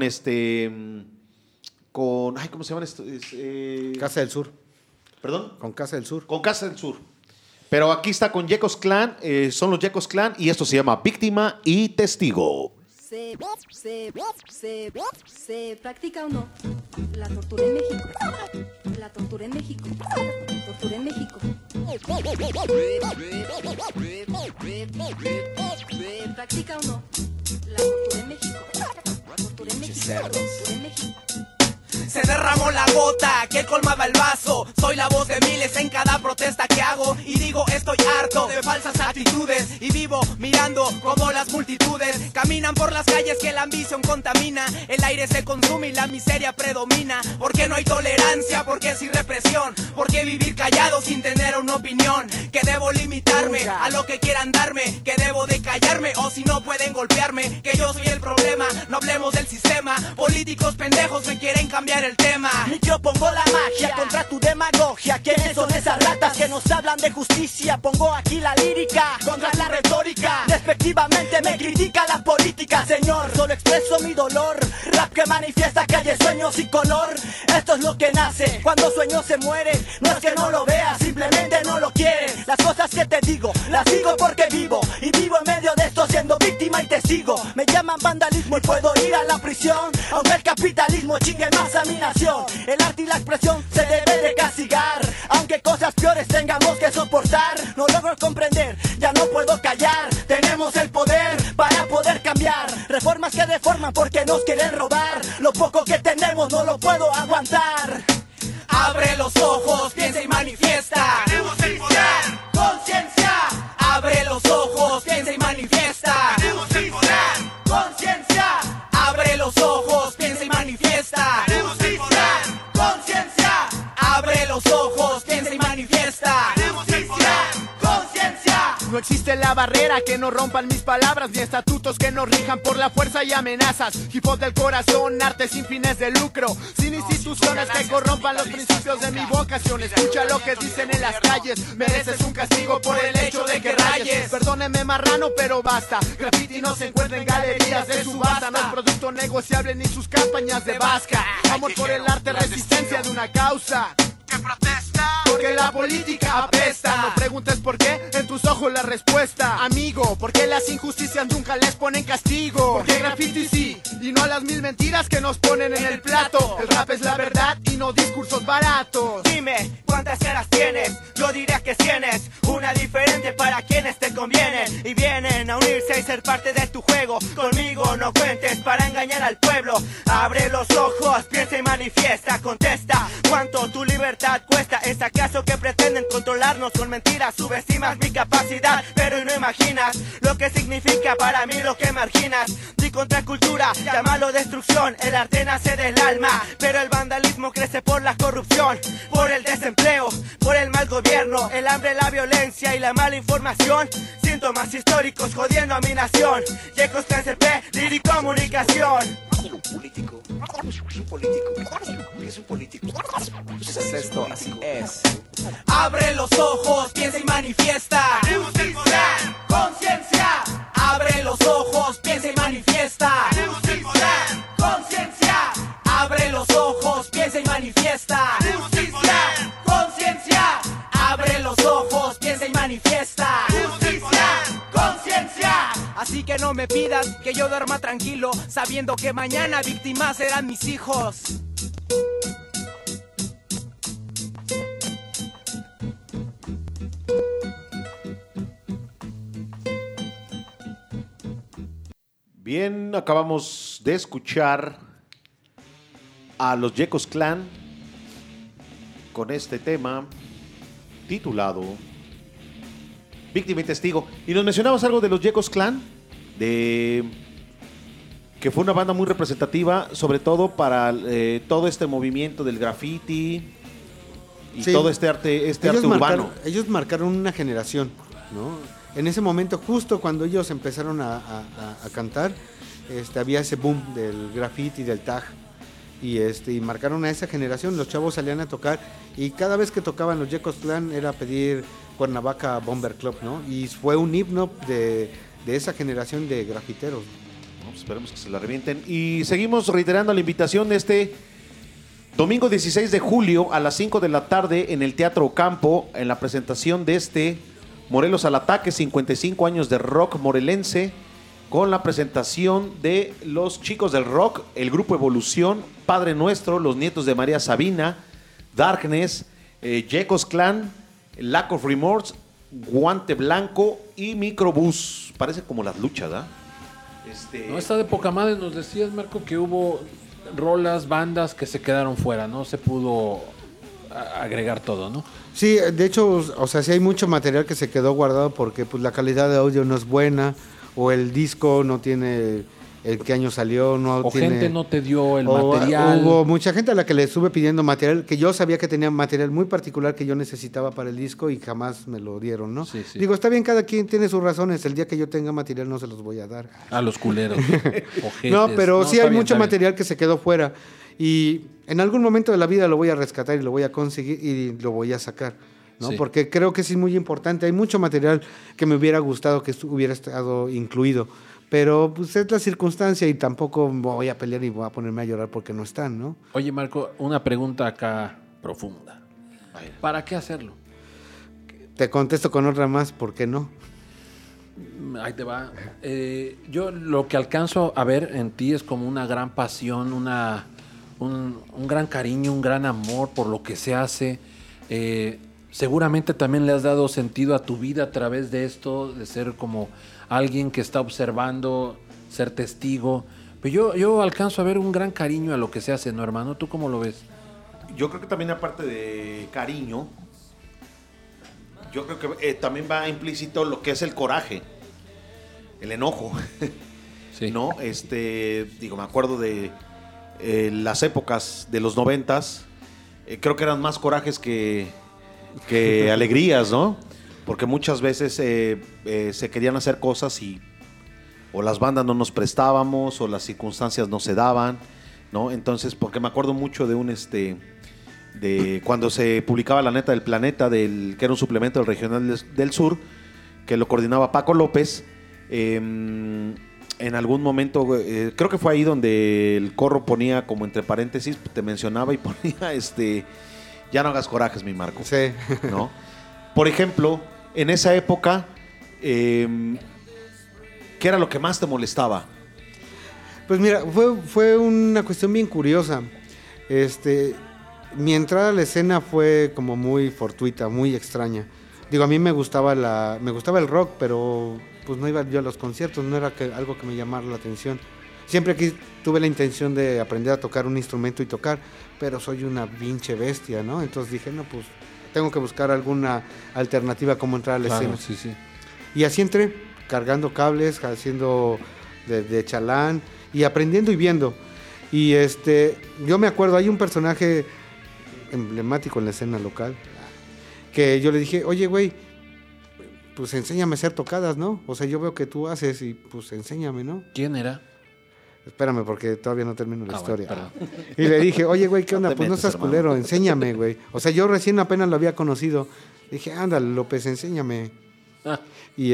ay, ¿cómo se llaman esto? Casa del Sur. Perdón. Con Casa del Sur. Con Casa del Sur. Pero aquí está con Yecos Clan, son los Yecos Clan y esto se llama Víctima y Testigo. ¿Se practica o no la tortura en México? La tortura en México. Tortura en México. ¿Se practica o no la tortura en México? Tortura en México. Tortura en México. Se derramó la gota que colmaba el vaso. Soy la voz de miles en cada protesta que hago. Y digo estoy harto de falsas actitudes. Y vivo mirando como las multitudes caminan por las calles que la ambición contamina. El aire se consume y la miseria predomina. Porque no hay tolerancia, porque sin represión. Porque vivir callado sin tener una opinión. Que debo limitarme a lo que quieran darme. Que debo de callarme o si no pueden golpearme. Que yo soy el problema, no hablemos del sistema. Políticos pendejos me quieren cambiar el tema. Yo pongo la magia contra tu demagogia. ¿Quiénes son esas ratas que nos hablan de justicia? Pongo aquí la lírica contra la retórica. Despectivamente me critica la política, señor. Solo expreso mi dolor. Rap que manifiesta calles, sueños y color. Esto es lo que nace cuando sueños se mueren. No es que no lo veas, simplemente no lo quieren. Las cosas que te digo, las digo porque vivo. Y vivo en medio de esto siendo víctima y testigo. Me llaman vandalismo y puedo ir a la prisión. Aunque el capitalismo chingue más a mi nación. El arte y la expresión se debe de castigar. Aunque cosas peores tengamos que soportar. No logro comprender, ya no puedo callar. Tenemos el poder para poder cambiar. Reformas que deforman porque nos quieren robar. Lo poco que tenemos no lo puedo aguantar. Abre los ojos, piensa y manifiesta. Tenemos el poder. Conciencia. Abre los ojos, piensa y manifiesta. Tenemos el poder. Conciencia. Abre los ojos, piensa y manifiesta. Tenemos el poder. Conciencia. Abre los ojos, piensa y manifiesta. Tenemos el poder. Conciencia. No existe la barrera que no rompan mis palabras, ni estatutos que nos rijan por la fuerza y amenazas. Hip hop del corazón, arte sin fines de lucro, sin instituciones que corrompan los principios de mi vocación. Escucha lo que dicen en las calles, mereces un castigo por el hecho de que rayes. Perdóneme marrano, pero basta. Graffiti no se encuentra en galerías de subasta, no es producto negociable ni sus campañas de vasca. Amor por el arte, resistencia de una causa que protesta, porque la política apesta. No preguntes por qué, en tus ojos la respuesta. Amigo, porque las injusticias nunca les ponen castigo. Porque graffiti sí, y no a las mil mentiras que nos ponen en el plato. El rap es la verdad y no discursos baratos. Dime, ¿cuántas caras tienes? Yo diría que tienes una diferente para quienes te convienen. Y vienen a unirse y ser parte de tu juego. Conmigo no cuentes para engañar al pueblo. Abre los ojos, piensa y manifiesta. Contesta, ¿cuánto tu libertad cuesta? ¿Es acaso que pretenden controlarnos con mentiras? Subestimas mi capacidad, pero no imaginas lo que significa para mí lo que marginas. Di contracultura, llámalo destrucción. El arte nace del alma, pero el vandalismo crece por la corrupción, por el desempleo, por el mal gobierno, el hambre, la violencia y la mala información. Síntomas históricos jodiendo a mi nación. Yecos CP, lírico comunicación. Un político, es un político, es un político. Es esto, así es. Abre los ojos, piensa y manifiesta. Tenemos el poder. Conciencia. Abre los ojos, piensa y manifiesta. Tenemos el poder. que no me pidas que yo duerma tranquilo, sabiendo que mañana víctimas serán mis hijos. Bien, acabamos de escuchar a los Yecos Clan con este tema titulado Víctima y Testigo. Y nos mencionabas algo de los Yecos Clan, de que fue una banda muy representativa, sobre todo para todo este movimiento del graffiti y Sí. todo este arte urbano. Ellos marcaron una generación, ¿no? En ese momento, justo cuando ellos empezaron a cantar, había ese boom del graffiti, del tag, y marcaron a esa generación. Los chavos salían a tocar, y cada vez que tocaban los Yecos Clan era pedir Cuernavaca Bomber Club, ¿no? Y fue un himno de esa generación de grafiteros. No, pues esperemos que se la revienten. Y seguimos reiterando la invitación de este domingo 16 de julio a las 5 de la tarde en el Teatro Campo, en la presentación de Morelos al Ataque, 55 años de rock morelense, con la presentación de los chicos del rock, el grupo Evolución, Padre Nuestro, los Nietos de María Sabina, Darkness, Yecos Clan, Lack of Remorse, Guante Blanco y Microbús. Parece como las luchas, ¿verdad? No, está de poca madre. Nos decías, Marco, que hubo rolas, bandas que se quedaron fuera, no se pudo agregar todo, ¿no? Sí, de hecho, o sea, sí hay mucho material que se quedó guardado porque pues la calidad de audio no es buena, o el disco no tiene el qué año salió, no O tiene... gente no te dio el O material. hubo mucha gente a la que le estuve pidiendo material, que yo sabía que tenía material muy particular que yo necesitaba para el disco y jamás me lo dieron, ¿no? Sí, sí. Digo, está bien, cada quien tiene sus razones, el día que yo tenga material no se los voy a dar. A los culeros. Ojetes. No, pero sí está hay bien, mucho está bien. material que se quedó fuera y en algún momento de la vida lo voy a rescatar y lo voy a conseguir y lo voy a sacar, ¿no? Sí. Porque creo que sí es muy importante, hay mucho material que me hubiera gustado que hubiera estado incluido, pero pues es la circunstancia y tampoco voy a pelear y voy a ponerme a llorar porque no están, ¿no? Oye, Marco, una pregunta acá profunda. ¿Para qué hacerlo? Te contesto con otra más, ¿por qué no? Ahí te va. Yo lo que alcanzo a ver en ti es como una gran pasión, un gran cariño, un gran amor por lo que se hace. Seguramente también le has dado sentido a tu vida a través de esto, de ser como alguien que está observando, ser testigo. Pero yo alcanzo a ver un gran cariño a lo que se hace, ¿no, hermano? ¿Tú cómo lo ves? Yo creo que también aparte de cariño, yo creo que también va implícito lo que es el coraje, el enojo. Sí. ¿No? Me acuerdo de las épocas de los 90s, creo que eran más corajes que alegrías, ¿no? Porque muchas veces se querían hacer cosas y o las bandas no nos prestábamos o las circunstancias no se daban, ¿no? Entonces, porque me acuerdo mucho de de cuando se publicaba La Neta del Planeta, que era un suplemento del Regional del Sur, que lo coordinaba Paco López. En algún momento, creo que fue ahí donde el Corro ponía como entre paréntesis, te mencionaba y ponía ya no hagas corajes, mi Marco. Sí. ¿No? Por ejemplo, en esa época, ¿qué era lo que más te molestaba? Pues mira, fue una cuestión bien curiosa. Mi entrada a la escena fue como muy fortuita, muy extraña. Digo, a mí me gustaba el rock, pero pues no iba yo a los conciertos, no era algo que me llamara la atención. Siempre tuve la intención de aprender a tocar un instrumento y tocar, pero soy una pinche bestia, ¿no? Entonces dije, no, pues tengo que buscar alguna alternativa como entrar a la escena. Sí, sí. Y así entré, cargando cables, haciendo de chalán y aprendiendo y viendo. Y yo me acuerdo, hay un personaje emblemático en la escena local que yo le dije, oye, güey, pues enséñame a hacer tocadas, ¿no? O sea, yo veo que tú haces y pues enséñame, ¿no? ¿Quién era? Espérame, porque todavía no termino la historia. Bueno, y le dije, oye, güey, ¿qué onda? No te Pues no metas, estás hermano. culero, enséñame, güey. O sea, yo recién apenas lo había conocido. Dije, ándale, López, enséñame. Ah. Y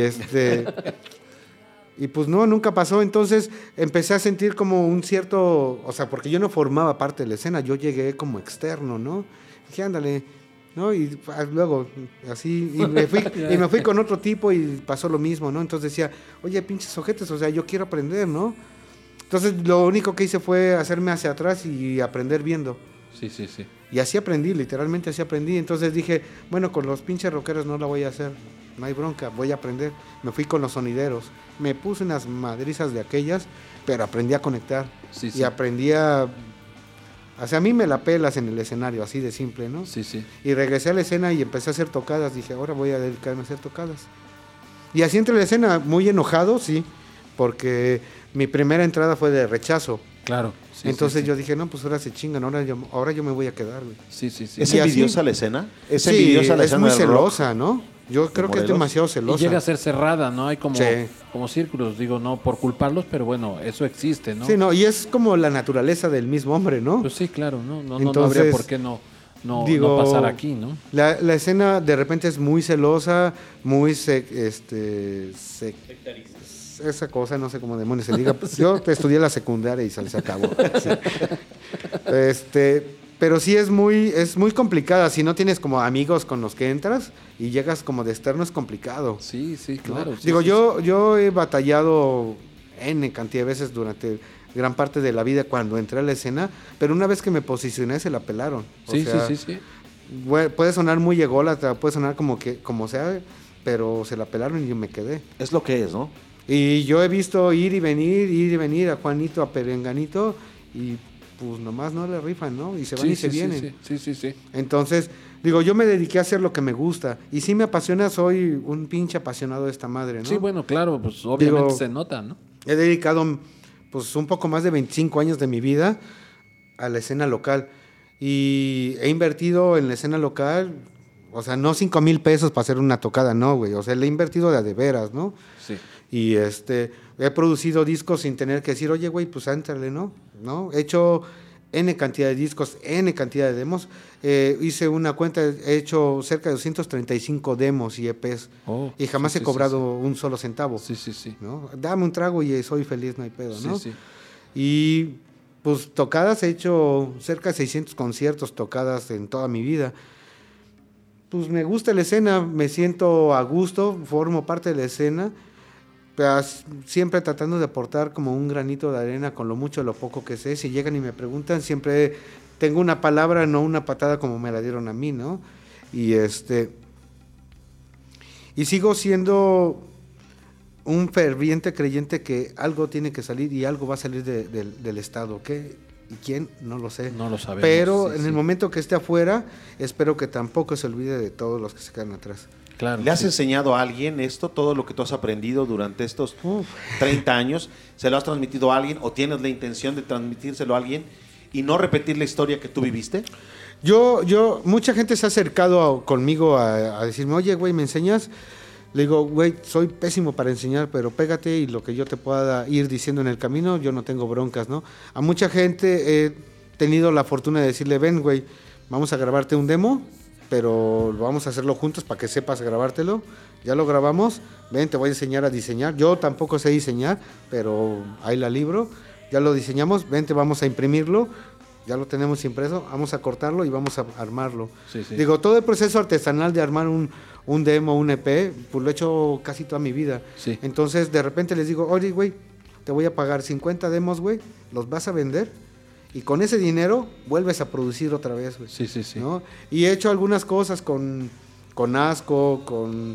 y pues no, nunca pasó. Entonces empecé a sentir como un cierto, o sea, porque yo no formaba parte de la escena, yo llegué como externo, ¿no? Dije, ándale, ¿no? Y luego, así, y me fui con otro tipo y pasó lo mismo, ¿no? Entonces decía, oye, pinches ojetes, o sea, yo quiero aprender, ¿no? Entonces lo único que hice fue hacerme hacia atrás y aprender viendo. Sí, sí, sí. Y así aprendí, literalmente así aprendí. Entonces dije, bueno, con los pinches rockeros no la voy a hacer, no hay bronca, voy a aprender. Me fui con los sonideros, me puse unas madrizas de aquellas, pero aprendí a conectar. Sí, Y sí. aprendí a... O sea, a mí me la pelas en el escenario, así de simple, ¿no? Sí, sí. Y regresé a la escena y empecé a hacer tocadas. Dije, ahora voy a dedicarme a hacer tocadas. Y así entré a la escena, muy enojado, sí, porque mi primera entrada fue de rechazo. Claro. Sí, Entonces sí, sí. yo dije, no, pues ahora se chingan, ahora yo me voy a quedar, güey. Sí, sí, sí. ¿Es Y así- envidiosa la escena? ¿Es Sí, envidiosa la es escena muy del rock? celosa, ¿no? Yo creo que es Morelos? demasiado Y celosa. llega a ser cerrada, ¿no? Hay como, Sí. como círculos, digo, no por culparlos, pero bueno, eso existe, ¿no? Sí, no, y es como la naturaleza del mismo hombre, ¿no? Pues sí, claro, no Entonces, habría por qué no digo, pasar aquí, ¿no? La escena de repente es muy celosa, muy esa cosa, no sé cómo demonios se diga. Yo estudié la secundaria y se acabó. Sí. Pero sí es muy complicada. Si no tienes como amigos con los que entras y llegas como de externo, es complicado. Sí, sí, ¿no? claro. sí, Digo, sí, yo he batallado N cantidad de veces durante gran parte de la vida cuando entré a la escena, pero una vez que me posicioné se la pelaron. O Sí, sea, sí, sí, sí. Puede sonar muy ególatra, puede sonar como sea, pero se la pelaron y yo me quedé. Es lo que es, ¿no? Y yo he visto ir y venir a Juanito, a Perenganito, y pues nomás no le rifan, ¿no? Y se van Sí, y se sí, vienen. sí. Entonces, digo, yo me dediqué a hacer lo que me gusta. Y sí me apasiona, soy un pinche apasionado de esta madre, ¿no? Sí, bueno, claro, pues obviamente Digo, se nota, ¿no? He dedicado pues un poco más de 25 años de mi vida a la escena local. Y he invertido en la escena local, o sea, no 5,000 pesos para hacer una tocada, no, güey. O sea, le he invertido de a de veras, ¿no? Sí. Y he producido discos sin tener que decir, oye, güey, pues éntrale, ¿no? He hecho N cantidad de discos, N cantidad de demos. Hice una cuenta, he hecho cerca de 235 demos y EPs. Oh, y jamás sí, he sí, cobrado un solo centavo. Sí, sí, sí. ¿No? Dame un trago y soy feliz, no hay pedo, ¿no? Sí, sí. Y pues tocadas, he hecho cerca de 600 conciertos tocadas en toda mi vida. Pues me gusta la escena, me siento a gusto, formo parte de la escena, pero siempre tratando de aportar como un granito de arena con lo mucho o lo poco que sé. Si llegan y me preguntan, siempre tengo una palabra, no una patada como me la dieron a mí, ¿no? Y y sigo siendo un ferviente creyente que algo tiene que salir y algo va a salir del Estado. ¿Qué y quién? No lo sé. No lo sabemos. Pero sí, en sí. el momento que esté afuera, espero que tampoco se olvide de todos los que se quedan atrás. Claro. ¿Le has sí. enseñado a alguien esto, todo lo que tú has aprendido durante estos 30 años? ¿Se lo has transmitido a alguien o tienes la intención de transmitírselo a alguien y no repetir la historia que tú viviste? Mucha gente se ha acercado conmigo a decirme, oye, güey, ¿me enseñas? Le digo, güey, soy pésimo para enseñar, pero pégate y lo que yo te pueda ir diciendo en el camino, yo no tengo broncas, ¿no? A mucha gente he tenido la fortuna de decirle, ven, güey, vamos a grabarte un demo, pero vamos a hacerlo juntos para que sepas grabártelo. Ya lo grabamos, ven, te voy a enseñar a diseñar. Yo tampoco sé diseñar, pero ahí la libro. Ya lo diseñamos, ven, te vamos a imprimirlo. Ya lo tenemos impreso, vamos a cortarlo y vamos a armarlo. Sí, sí. Digo, todo el proceso artesanal de armar un demo, un EP, pues lo he hecho casi toda mi vida. Sí. Entonces, de repente les digo, oye, güey, te voy a pagar 50 demos, güey, los vas a vender y con ese dinero vuelves a producir otra vez, güey. Sí, sí, sí. ¿No? Y he hecho algunas cosas con Asco, con...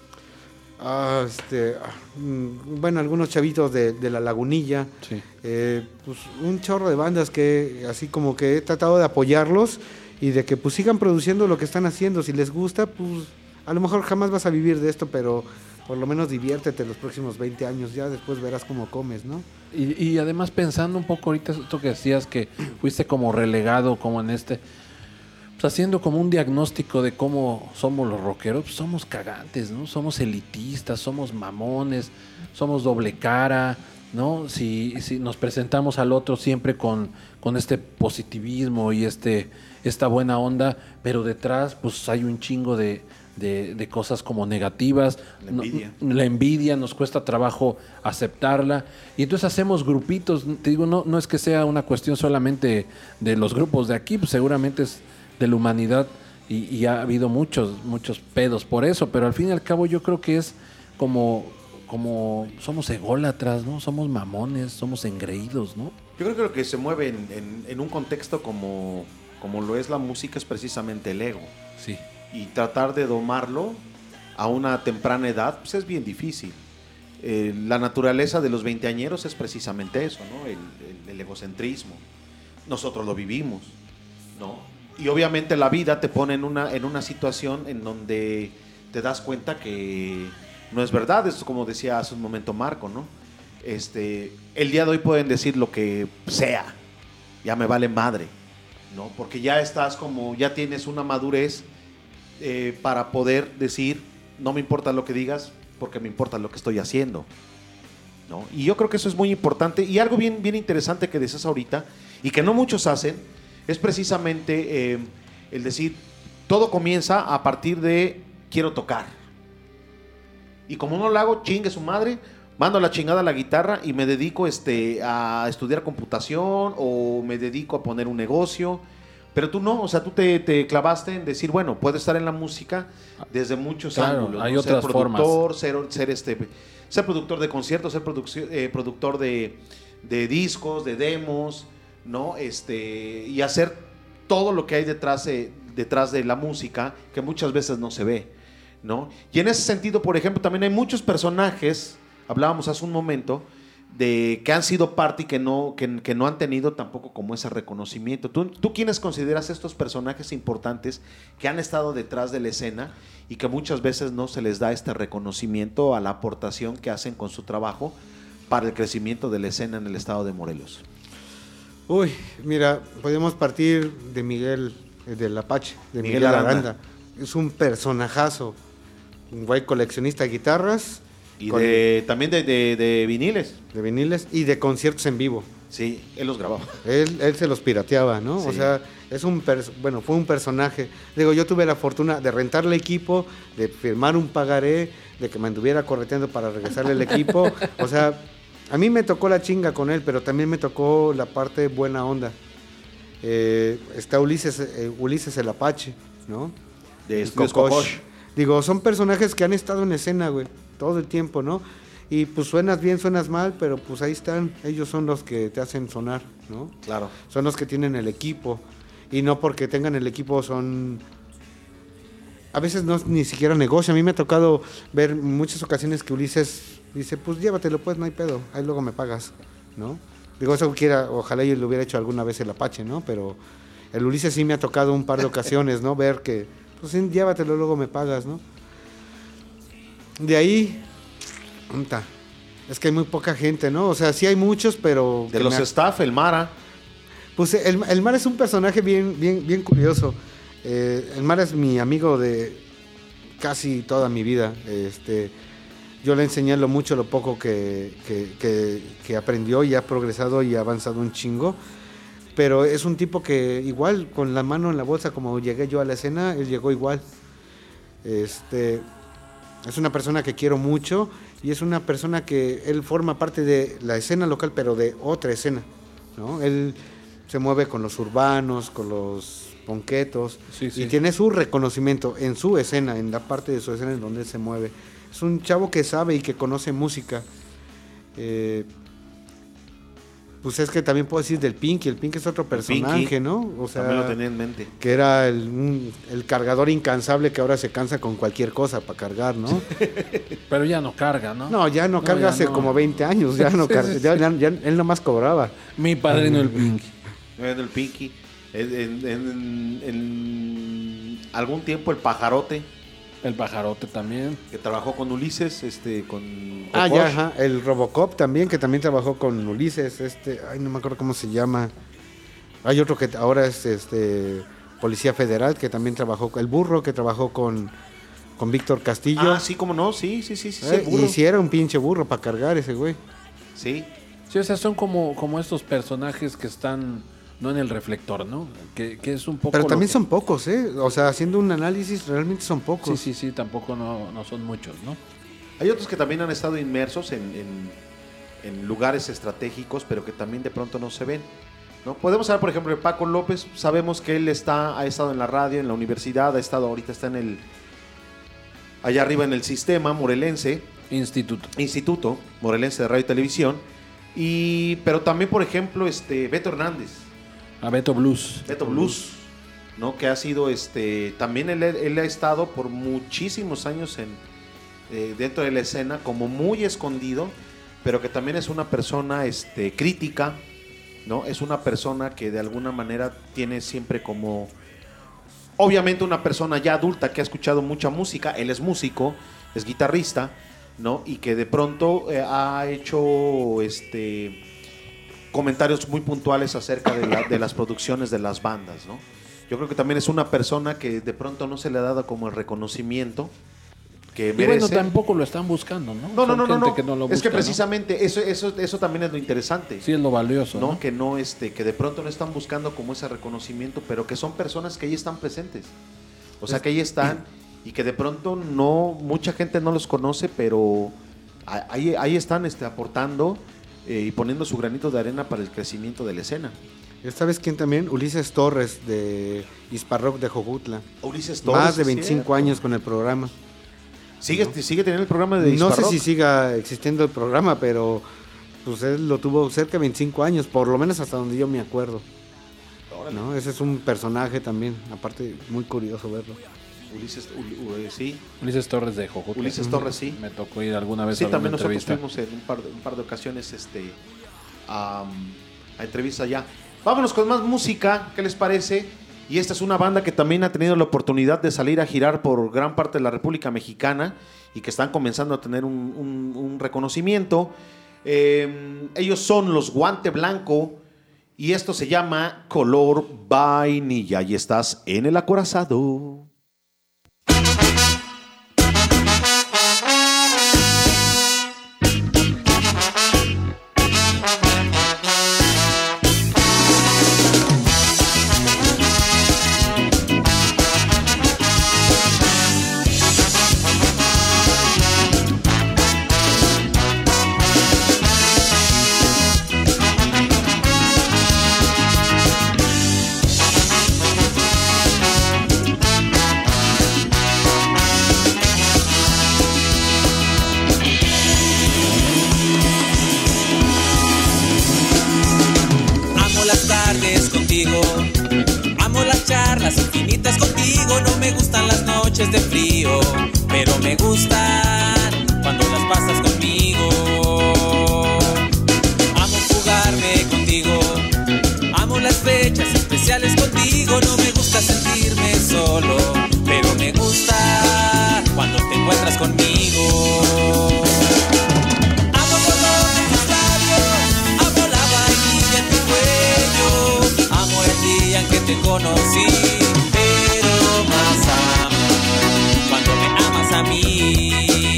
bueno, algunos chavitos de La Lagunilla. Sí. Pues un chorro de bandas que así como que he tratado de apoyarlos y de que pues sigan produciendo lo que están haciendo. Si les gusta, pues a lo mejor jamás vas a vivir de esto, pero por lo menos diviértete los próximos 20 años. Ya después verás cómo comes, ¿no? Y además pensando un poco ahorita esto que decías que fuiste como relegado como en pues haciendo como un diagnóstico de cómo somos los rockeros, pues somos cagantes, ¿no? Somos elitistas, somos mamones, somos doble cara, ¿no? Si nos presentamos al otro siempre con este positivismo y esta buena onda, pero detrás pues hay un chingo de cosas como negativas. La envidia. La envidia, nos cuesta trabajo aceptarla. Y entonces hacemos grupitos. Te digo, no es que sea una cuestión solamente de los grupos de aquí, pues seguramente es de la humanidad Y ha habido muchos pedos por eso, pero al fin y al cabo yo creo que es como somos ególatras, ¿no? Somos mamones, somos engreídos, ¿no? Yo creo que lo que se mueve en un contexto como lo es la música es precisamente el ego. Sí. Y tratar de domarlo a una temprana edad pues es bien difícil. La naturaleza de los veinteañeros es precisamente eso, ¿no? El egocentrismo. Nosotros lo vivimos, ¿no? Y obviamente la vida te pone en una situación en donde te das cuenta que no es verdad. Esto como decía hace un momento Marco, ¿no? El día de hoy pueden decir lo que sea, ya me vale madre, ¿no? Porque ya ya tienes una madurez para poder decir, no me importa lo que digas, porque me importa lo que estoy haciendo, ¿no? Y yo creo que eso es muy importante. Y algo bien, bien interesante que decías ahorita, y que no muchos hacen, es precisamente el decir, todo comienza a partir de quiero tocar. Y como no lo hago, chingue su madre, mando a la chingada la guitarra y me dedico a estudiar computación o me dedico a poner un negocio. Pero tú no, o sea, tú te clavaste en decir, bueno, puedo estar en la música desde muchos ángulos. Hay ¿no? otras ser productor, formas. Ser productor de conciertos, ser productor de discos, de demos, ¿no? Y hacer todo lo que hay detrás de la música que muchas veces no se ve, ¿no? Y en ese sentido, por ejemplo, también hay muchos personajes, hablábamos hace un momento, de que han sido parte y que no han tenido tampoco como ese reconocimiento. ¿Tú quiénes consideras estos personajes importantes que han estado detrás de la escena y que muchas veces no se les da este reconocimiento a la aportación que hacen con su trabajo para el crecimiento de la escena en el estado de Morelos? Uy, mira, podemos partir de Miguel, del Apache, de Miguel Miguel Aranda. Aranda. Es un personajazo, un güey coleccionista de guitarras. Y también de viniles. De viniles y de conciertos en vivo. Sí, él los grababa. Él se los pirateaba, ¿no? Sí. O sea, fue un personaje. Digo, yo tuve la fortuna de rentarle equipo, de firmar un pagaré, de que me anduviera correteando para regresarle el equipo. O sea, a mí me tocó la chinga con él, pero también me tocó la parte buena onda. Está Ulises el Apache, ¿no? De El Kokosh. Kokosh. Digo, son personajes que han estado en escena, güey, todo el tiempo, ¿no? Y pues suenas bien, suenas mal, pero pues ahí están. Ellos son los que te hacen sonar, ¿no? Claro. Son los que tienen el equipo. Y no porque tengan el equipo son... A veces no es ni siquiera negocio. A mí me ha tocado ver en muchas ocasiones que Ulises dice, pues llévatelo, pues no hay pedo. Ahí luego me pagas, ¿no? Digo, eso ojalá yo lo hubiera hecho alguna vez el Apache, ¿no? Pero el Ulises sí me ha tocado un par de ocasiones, ¿no? Ver que, pues sí, llévatelo, luego me pagas, ¿no? De ahí... Es que hay muy poca gente, ¿no? O sea, sí hay muchos, pero... De los staff, el Mara. Pues el Mara es un personaje bien curioso. El Mara es mi amigo de casi toda mi vida. Yo le enseñé lo mucho, lo poco que aprendió y ha progresado y ha avanzado un chingo. Pero es un tipo que igual, con la mano en la bolsa, como llegué yo a la escena, él llegó igual. Es una persona que quiero mucho y es una persona que él forma parte de la escena local, pero de otra escena, ¿no? Él se mueve con los urbanos, con los ponquetos, Sí. y tiene su reconocimiento en su escena, en la parte de su escena en donde él se mueve. Es un chavo que sabe y que conoce música. Pues es que también puedo decir del Pinky. El Pinky es otro personaje, Pinky, ¿no? O sea, también lo tenía en mente. que era el cargador incansable que ahora se cansa con cualquier cosa para cargar, ¿no? Pero ya no carga, ¿no? No, ya no carga ya hace no. como 20 años, ya no carga, ya él nomás cobraba. Mi padrino el Pinky. El Pinky. En algún tiempo el Pajarote, El Pajarote también. que trabajó con Ulises, con Ah, Kokosh. ya, ajá, el Robocop también, que también trabajó con Ulises, ay, no me acuerdo cómo se llama. Hay otro que ahora es Policía Federal, que también trabajó, el Burro, que trabajó con Víctor Castillo. Ah, sí, cómo no, sí, el burro. Y si era un pinche burro para cargar ese güey. Sí, Sí, o sea, son como estos personajes que están no en el reflector, ¿no? Que es un poco... Pero también lo son pocos, o sea, haciendo un análisis, realmente son que- pocos. Sí, tampoco no son muchos, ¿no? hay otros que también han estado inmersos en lugares estratégicos, pero que también de pronto no se ven. ¿no? Podemos hablar, por ejemplo, de Paco López. Sabemos que él ha estado en la radio, en la universidad, ahorita está allá arriba en el sistema morelense. Instituto Morelense de Radio y Televisión. Pero también, por ejemplo, Beto Hernández. Beto Blues. Beto Blues, ¿no? Que ha sido, también él ha estado por muchísimos años dentro de la escena, como muy escondido, pero que también es una persona crítica, ¿no? Es una persona que de alguna manera tiene siempre como... Obviamente una persona ya adulta que ha escuchado mucha música, él es músico, es guitarrista, ¿no? Y que de pronto ha hecho comentarios muy puntuales acerca de las producciones de las bandas, ¿no? Yo creo que también es una persona que de pronto no se le ha dado como el reconocimiento que merece. Y bueno, tampoco lo están buscando, ¿no? No. Que no lo busca, es que precisamente, ¿no? eso también es lo interesante. Sí, es lo valioso, ¿no? Que no, que de pronto no están buscando como ese reconocimiento, pero que son personas que ahí están presentes. O sea, que ahí están y que de pronto mucha gente no los conoce, pero ahí están aportando y poniendo su granito de arena para el crecimiento de la escena. ¿Sabes quién también? Ulises Torres, de Hisparrock de Jojutla. Ulises Torres. Más de 25 años con el programa. ¿Sigue teniendo el programa de No Hisparrock? sé si siga existiendo el programa, pero pues él lo tuvo cerca de 25 años, por lo menos hasta donde yo me acuerdo. ¿No? Ese es un personaje también, aparte muy curioso verlo. Ulises Torres de Jojutla. Ulises Torres, sí. Me tocó ir alguna vez a alguna también entrevista. Nosotros fuimos en un par de ocasiones a entrevista allá. Vámonos con más música, ¿qué les parece? Y esta es una banda que también ha tenido la oportunidad de salir a girar por gran parte de la República Mexicana y que están comenzando a tener un reconocimiento. Ellos son los Guante Blanco y esto se llama Color Vainilla y estás en El Acorazado. Amo las charlas infinitas contigo. No me gustan las noches de frío, pero me gustan cuando las pasas conmigo. Amo jugarme contigo, amo las fechas especiales contigo. No me gusta sentirme solo, pero me gusta cuando te encuentras conmigo. Que te conocí, pero más amo cuando me amas a mí.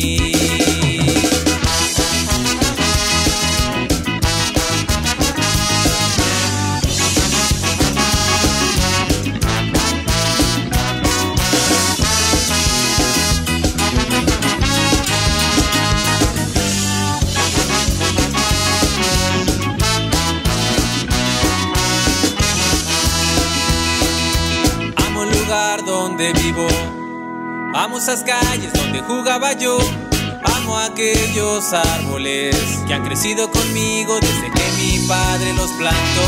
Donde vivo, amo esas calles donde jugaba yo, amo aquellos árboles que han crecido conmigo desde que mi padre los plantó.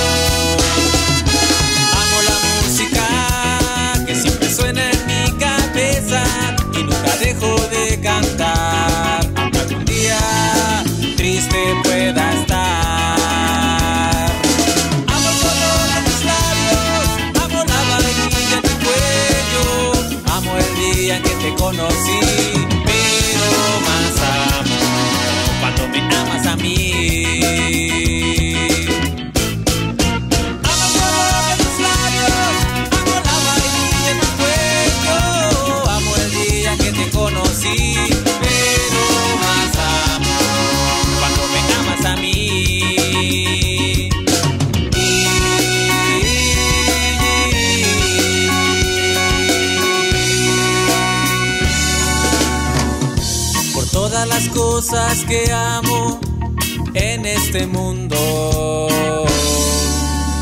Amo la música que siempre suena en mi cabeza y nunca dejo de cantar, aunque algún día triste pueda estar. Que te conocí, pero más amo cuando me amas a mí. Amo color de tus labios, amo la vainilla en tu cuello, amo el día que te conocí, pero más amo cuando me amas a mí. Todas las cosas que amo en este mundo,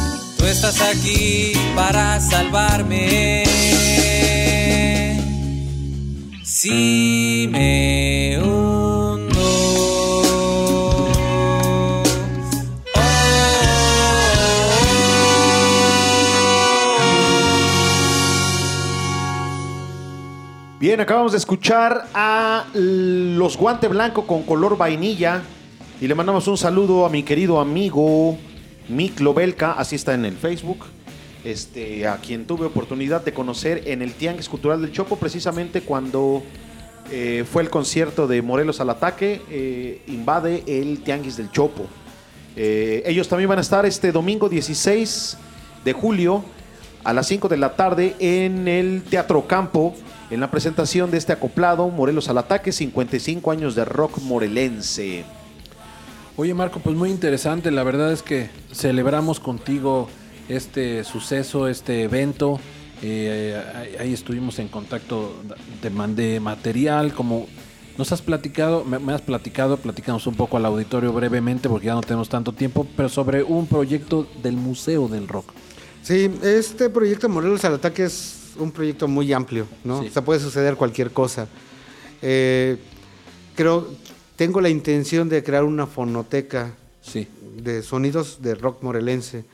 estás aquí para salvarme. Si me hundo, Bien, acabamos de escuchar a Los Guante Blanco con Color Vainilla y le mandamos un saludo a mi querido amigo Miklo Belka, así está en el Facebook, a quien tuve oportunidad de conocer en el Tianguis Cultural del Chopo, precisamente cuando fue el concierto de Morelos al Ataque, invade el Tianguis del Chopo. Ellos también van a estar este domingo 16 de julio a las 5 de la tarde en el Teatro Campo, en la presentación de este acoplado, Morelos al Ataque, 55 años de rock morelense. Oye, Marco, pues muy interesante. La verdad es que celebramos contigo este suceso, este evento. Ahí estuvimos en contacto, te mandé material, como nos has platicado, me has platicado, platicamos un poco al auditorio brevemente porque ya no tenemos tanto tiempo, pero sobre un proyecto del Museo del Rock. Sí, este proyecto Morelos al Ataque es un proyecto muy amplio, ¿no? Sí. O sea, puede suceder cualquier cosa. Tengo la intención de crear una fonoteca Sí. de sonidos de rock morelense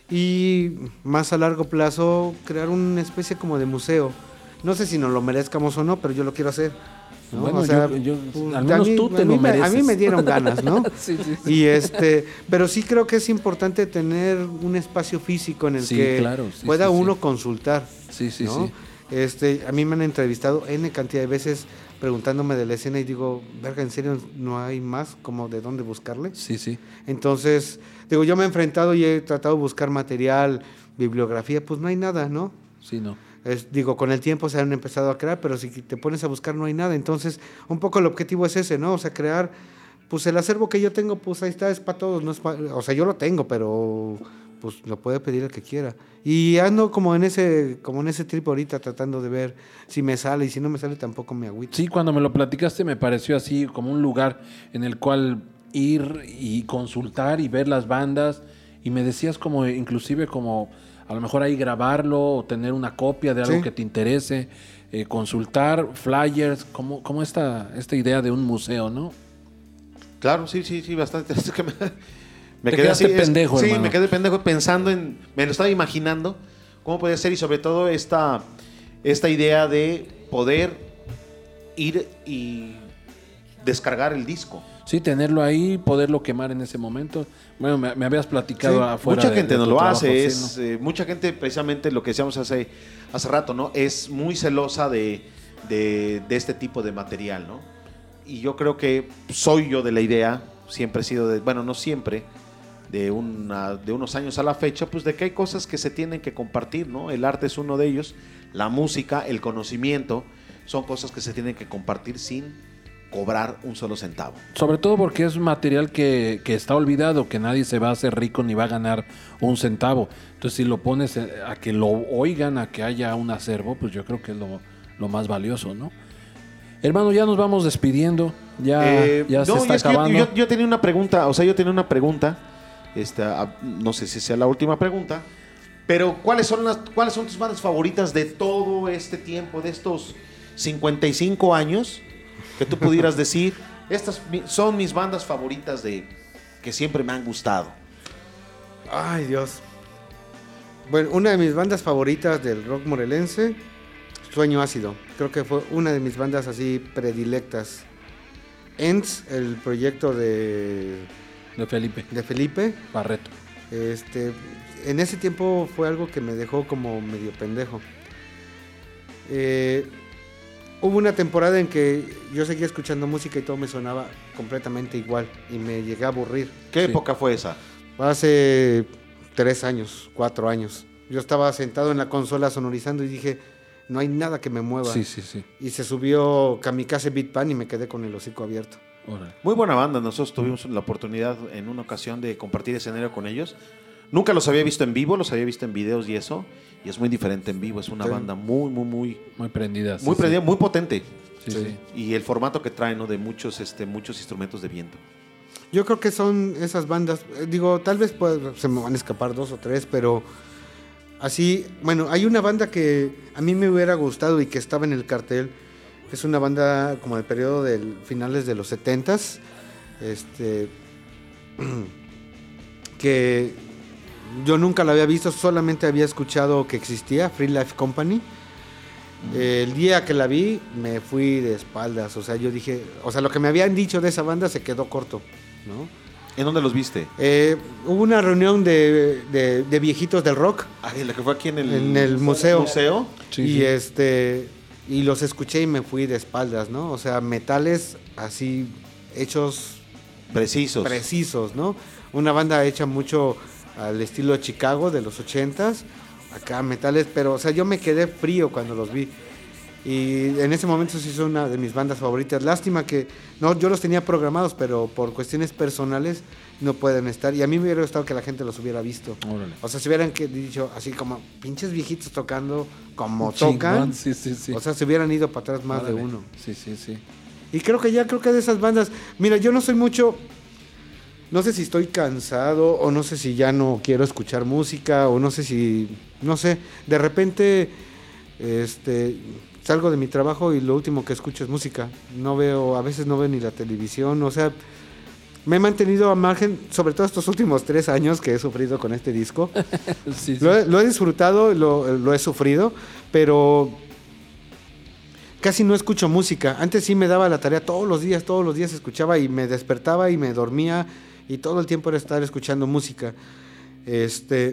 y más a largo plazo crear una especie como de museo. No sé si nos lo merezcamos o no, pero yo lo quiero hacer, ¿no? Bueno, O sea, al menos tú te lo mereces. A mí me dieron ganas, ¿no? Sí, sí, sí. Pero sí creo que es importante tener un espacio físico en el Sí, que claro, sí, pueda sí, uno sí. consultar. Sí, sí, ¿no? sí. A mí me han entrevistado N cantidad de veces preguntándome de la escena y digo, verga, ¿en serio no hay más como de dónde buscarle? Sí, sí. Entonces, digo, yo me he enfrentado y he tratado de buscar material, bibliografía, pues no hay nada, ¿no? Sí, no. Con el tiempo se han empezado a crear, pero si te pones a buscar no hay nada. Entonces, un poco el objetivo es ese, ¿no? O sea, crear, pues el acervo que yo tengo, pues ahí está, es para todos. No es o sea, yo lo tengo, pero pues lo puede pedir el que quiera. Y ando como en ese trip ahorita tratando de ver si me sale, y si no me sale tampoco me agüito. Sí, cuando me lo platicaste me pareció así como un lugar en el cual ir y consultar y ver las bandas, y me decías como inclusive como a lo mejor ahí grabarlo o tener una copia de algo Sí. que te interese, consultar flyers, como esta idea de un museo, ¿no? Claro, sí, bastante. Es que me Te quedé quedaste así, pendejo, sí, hermano. me quedé pendejo pensando me lo estaba imaginando cómo podía ser, y sobre todo esta idea de poder ir y descargar el disco. Sí, tenerlo ahí, poderlo quemar en ese momento. Bueno, me habías platicado Sí, afuera. mucha gente de no tu lo trabajo, hace, sí, ¿no? mucha gente, precisamente lo que decíamos hace rato, ¿no? Es muy celosa de este tipo de material, ¿no? Y yo creo que soy yo de la idea, siempre he sido no siempre, de unos años a la fecha, pues de que hay cosas que se tienen que compartir, ¿no? El arte es uno de ellos, la música, el conocimiento, son cosas que se tienen que compartir sin cobrar un solo centavo. Sobre todo porque es un material que está olvidado, que nadie se va a hacer rico ni va a ganar un centavo. Entonces, si lo pones a que lo oigan, a que haya un acervo, pues yo creo que es lo más valioso, ¿no? Hermano, ya nos vamos despidiendo. Ya se está acabando. Yo tenía una pregunta, no sé si sea la última pregunta, pero ¿cuáles son tus bandas favoritas de todo este tiempo, de estos 55 años? Que tú pudieras decir, estas son mis bandas favoritas que siempre me han gustado. Ay, Dios. Bueno, una de mis bandas favoritas del rock morelense, Sueño Ácido. Creo que fue una de mis bandas así predilectas. Ents, el proyecto de Felipe Barreto. En ese tiempo fue algo que me dejó como medio pendejo. Hubo una temporada en que yo seguía escuchando música y todo me sonaba completamente igual y me llegué a aburrir. ¿Qué época fue esa? Hace 3 años, 4 años. Yo estaba sentado en la consola sonorizando y dije, no hay nada que me mueva. Sí, sí, sí. Y se subió Kamikaze Beat Pan y me quedé con el hocico abierto. Órale. Muy buena banda. Nosotros tuvimos la oportunidad en una ocasión de compartir escenario con ellos. Nunca los había visto en vivo, los había visto en videos y eso. Y es muy diferente en vivo. Es una banda muy prendida. Muy prendida, muy potente. Sí, sí. Y el formato que traen, ¿no? De muchos instrumentos de viento. Yo creo que son esas bandas, digo, tal vez se me van a escapar 2 o 3, pero así, bueno, hay una banda que a mí me hubiera gustado y que estaba en el cartel, que es una banda como del periodo de finales de los 70s, que yo nunca la había visto, solamente había escuchado que existía, Free Life Company. El día que la vi me fui de espaldas, o sea, yo dije, o sea, lo que me habían dicho de esa banda se quedó corto, ¿no? ¿En dónde los viste? Hubo una reunión de viejitos del rock. La que fue aquí en el museo. Sí, Y los escuché y me fui de espaldas, ¿no? O sea, metales así hechos precisos, ¿no? Una banda hecha mucho al estilo de Chicago de los 80s, acá metales, pero o sea, yo me quedé frío cuando los vi. Y en ese momento sí son una de mis bandas favoritas. Lástima que no, yo los tenía programados, pero por cuestiones personales no pueden estar. Y a mí me hubiera gustado que la gente los hubiera visto. Órale. O sea, si hubieran dicho así como pinches viejitos tocando como Chingón, tocan. sí. O sea, se hubieran ido para atrás más Órale. de uno. Sí. Y creo que de esas bandas. Mira, yo no soy mucho. No sé si estoy cansado o no sé si ya no quiero escuchar música o no sé si. No sé. De repente. Salgo de mi trabajo y lo último que escucho es música. A veces no veo ni la televisión, o sea, me he mantenido a margen, sobre todo estos últimos 3 años que he sufrido con este disco. Sí. Lo he disfrutado, lo he sufrido, pero casi no escucho música. Antes sí me daba la tarea todos los días escuchaba y me despertaba y me dormía y todo el tiempo era estar escuchando música. De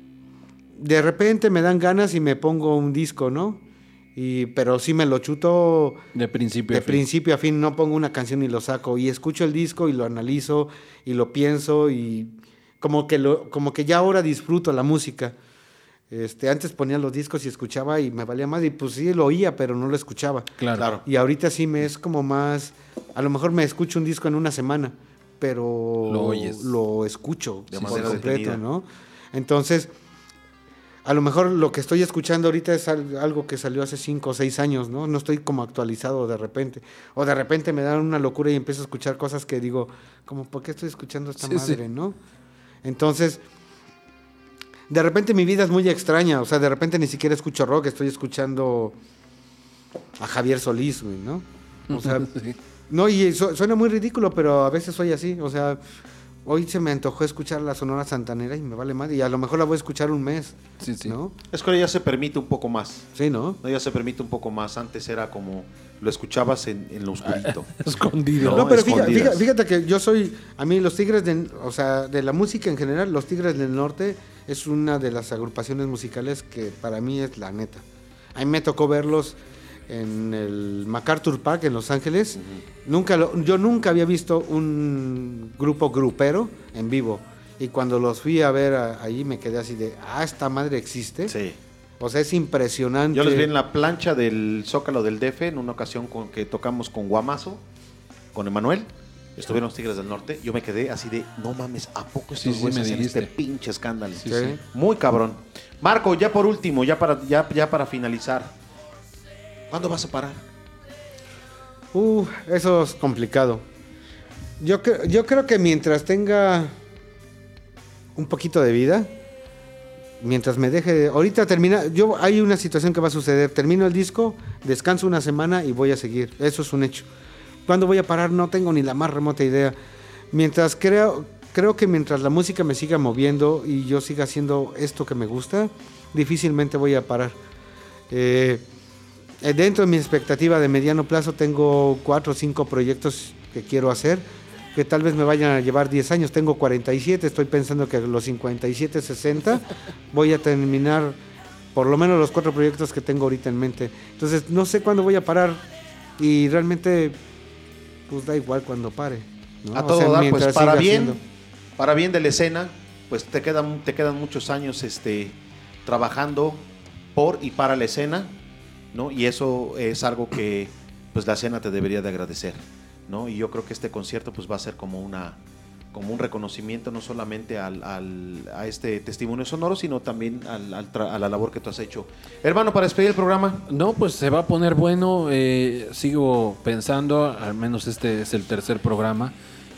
repente me dan ganas y me pongo un disco, ¿no? Pero sí me lo chuto De principio a fin, no pongo una canción y lo saco y escucho el disco y lo analizo y lo pienso y como que ya ahora disfruto la música. Antes ponía los discos y escuchaba y me valía más y pues sí lo oía, pero no lo escuchaba. Claro. Y ahorita sí me es como más, a lo mejor me escucho un disco en una semana, pero lo escucho de por manera completo, detenida, ¿no? Entonces, a lo mejor lo que estoy escuchando ahorita es algo que salió hace 5 o 6 años, ¿no? No estoy como actualizado de repente. O de repente me dan una locura y empiezo a escuchar cosas que digo, como, ¿por qué estoy escuchando esta madre, no? Entonces, de repente mi vida es muy extraña. O sea, de repente ni siquiera escucho rock, estoy escuchando a Javier Solís, güey, ¿no? O sea, Sí. no, y suena muy ridículo, pero a veces soy así. O sea, hoy se me antojó escuchar la Sonora Santanera y me vale madre. Y a lo mejor la voy a escuchar un mes. Sí. ¿No? Es que ahora ya se permite un poco más. Sí, ¿no? Ya se permite un poco más. Antes era como lo escuchabas en lo oscurito. Escondido. No, pero escondidas. fíjate que yo a mí los Tigres, de la música en general, los Tigres del Norte es una de las agrupaciones musicales que para mí es la neta. A mí me tocó verlos en el MacArthur Park en Los Ángeles. Yo nunca había visto un grupo grupero en vivo. Y cuando los fui a ver ahí me quedé así de, esta madre existe. Sí. O sea, es impresionante. Yo los vi en la plancha del Zócalo del DF en una ocasión que tocamos con Guamazo, con Emanuel. Estuvieron los Tigres del Norte. Yo me quedé así de, no mames, ¿a poco estos Sí, güeyes me hacen dijiste. este pinche escándalo? Sí. Muy cabrón. Marco, ya por último, ya para finalizar. ¿Cuándo vas a parar? Eso es complicado. Yo creo que mientras tenga un poquito de vida, mientras me deje... Ahorita hay una situación que va a suceder. Termino el disco, descanso una semana y voy a seguir. Eso es un hecho. ¿Cuándo voy a parar? No tengo ni la más remota idea. Creo que mientras la música me siga moviendo y yo siga haciendo esto que me gusta, difícilmente voy a parar. Dentro de mi expectativa de mediano plazo tengo 4 o 5 proyectos que quiero hacer, que tal vez me vayan a llevar 10 años. Tengo 47, estoy pensando que a los 57, 60 voy a terminar por lo menos los 4 proyectos que tengo ahorita en mente. Entonces no sé cuándo voy a parar y realmente pues da igual cuando pare, ¿no? A todo dar, pues mientras para siga bien, haciendo. para bien de la escena, pues te quedan muchos años trabajando por y para la escena, ¿no? Y eso es algo que pues la escena te debería de agradecer, ¿no? Y yo creo que este concierto pues va a ser como un reconocimiento no solamente a este testimonio sonoro, sino también a la labor que tú has hecho. Hermano, para despedir el programa. No, pues se va a poner bueno. Sigo pensando, al menos este es el tercer programa,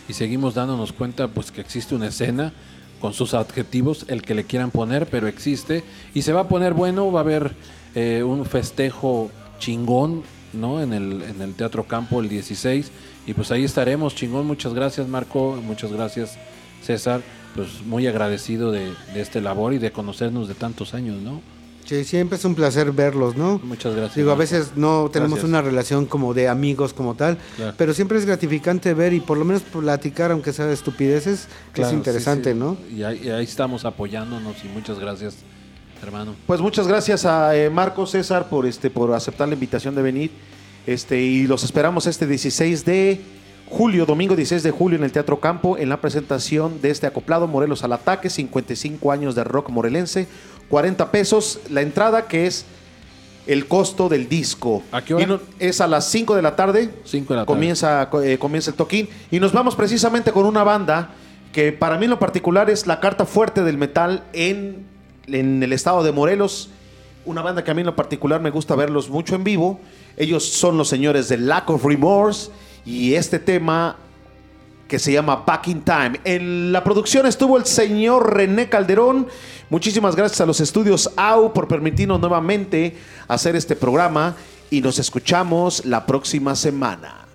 y seguimos dándonos cuenta pues que existe una escena con sus adjetivos, el que le quieran poner, pero existe y se va a poner bueno. Va a haber un festejo chingón, ¿no? En el Teatro Campo el 16 y pues ahí estaremos, chingón. Muchas gracias, Marco, muchas gracias, César, pues muy agradecido de este labor y de conocernos de tantos años, ¿no? Sí, siempre es un placer verlos, ¿no? Muchas gracias. Digo, a Marco. veces no tenemos Gracias. una relación como de amigos como tal, Claro. pero siempre es gratificante ver y por lo menos platicar, aunque sea de estupideces, que Claro, es interesante, sí, sí. ¿no? Y ahí estamos apoyándonos y muchas gracias, hermano. Pues muchas gracias a Marco, César, por aceptar la invitación de venir. Y los esperamos este 16 de julio, domingo 16 de julio en el Teatro Campo, en la presentación de este acoplado Morelos al Ataque, 55 años de rock morelense, 40 pesos la entrada, que es el costo del disco. ¿A qué hora? Es a las 5 de la tarde. 5 de la tarde. Comienza el toquín. Y nos vamos precisamente con una banda que para mí en lo particular es la carta fuerte del metal en el estado de Morelos. Una banda que a mí en lo particular me gusta verlos mucho en vivo. Ellos son los señores de Lack of Remorse y este tema que se llama Back in Time. En la producción estuvo el señor René Calderón. Muchísimas gracias a los estudios AU por permitirnos nuevamente hacer este programa y nos escuchamos la próxima semana.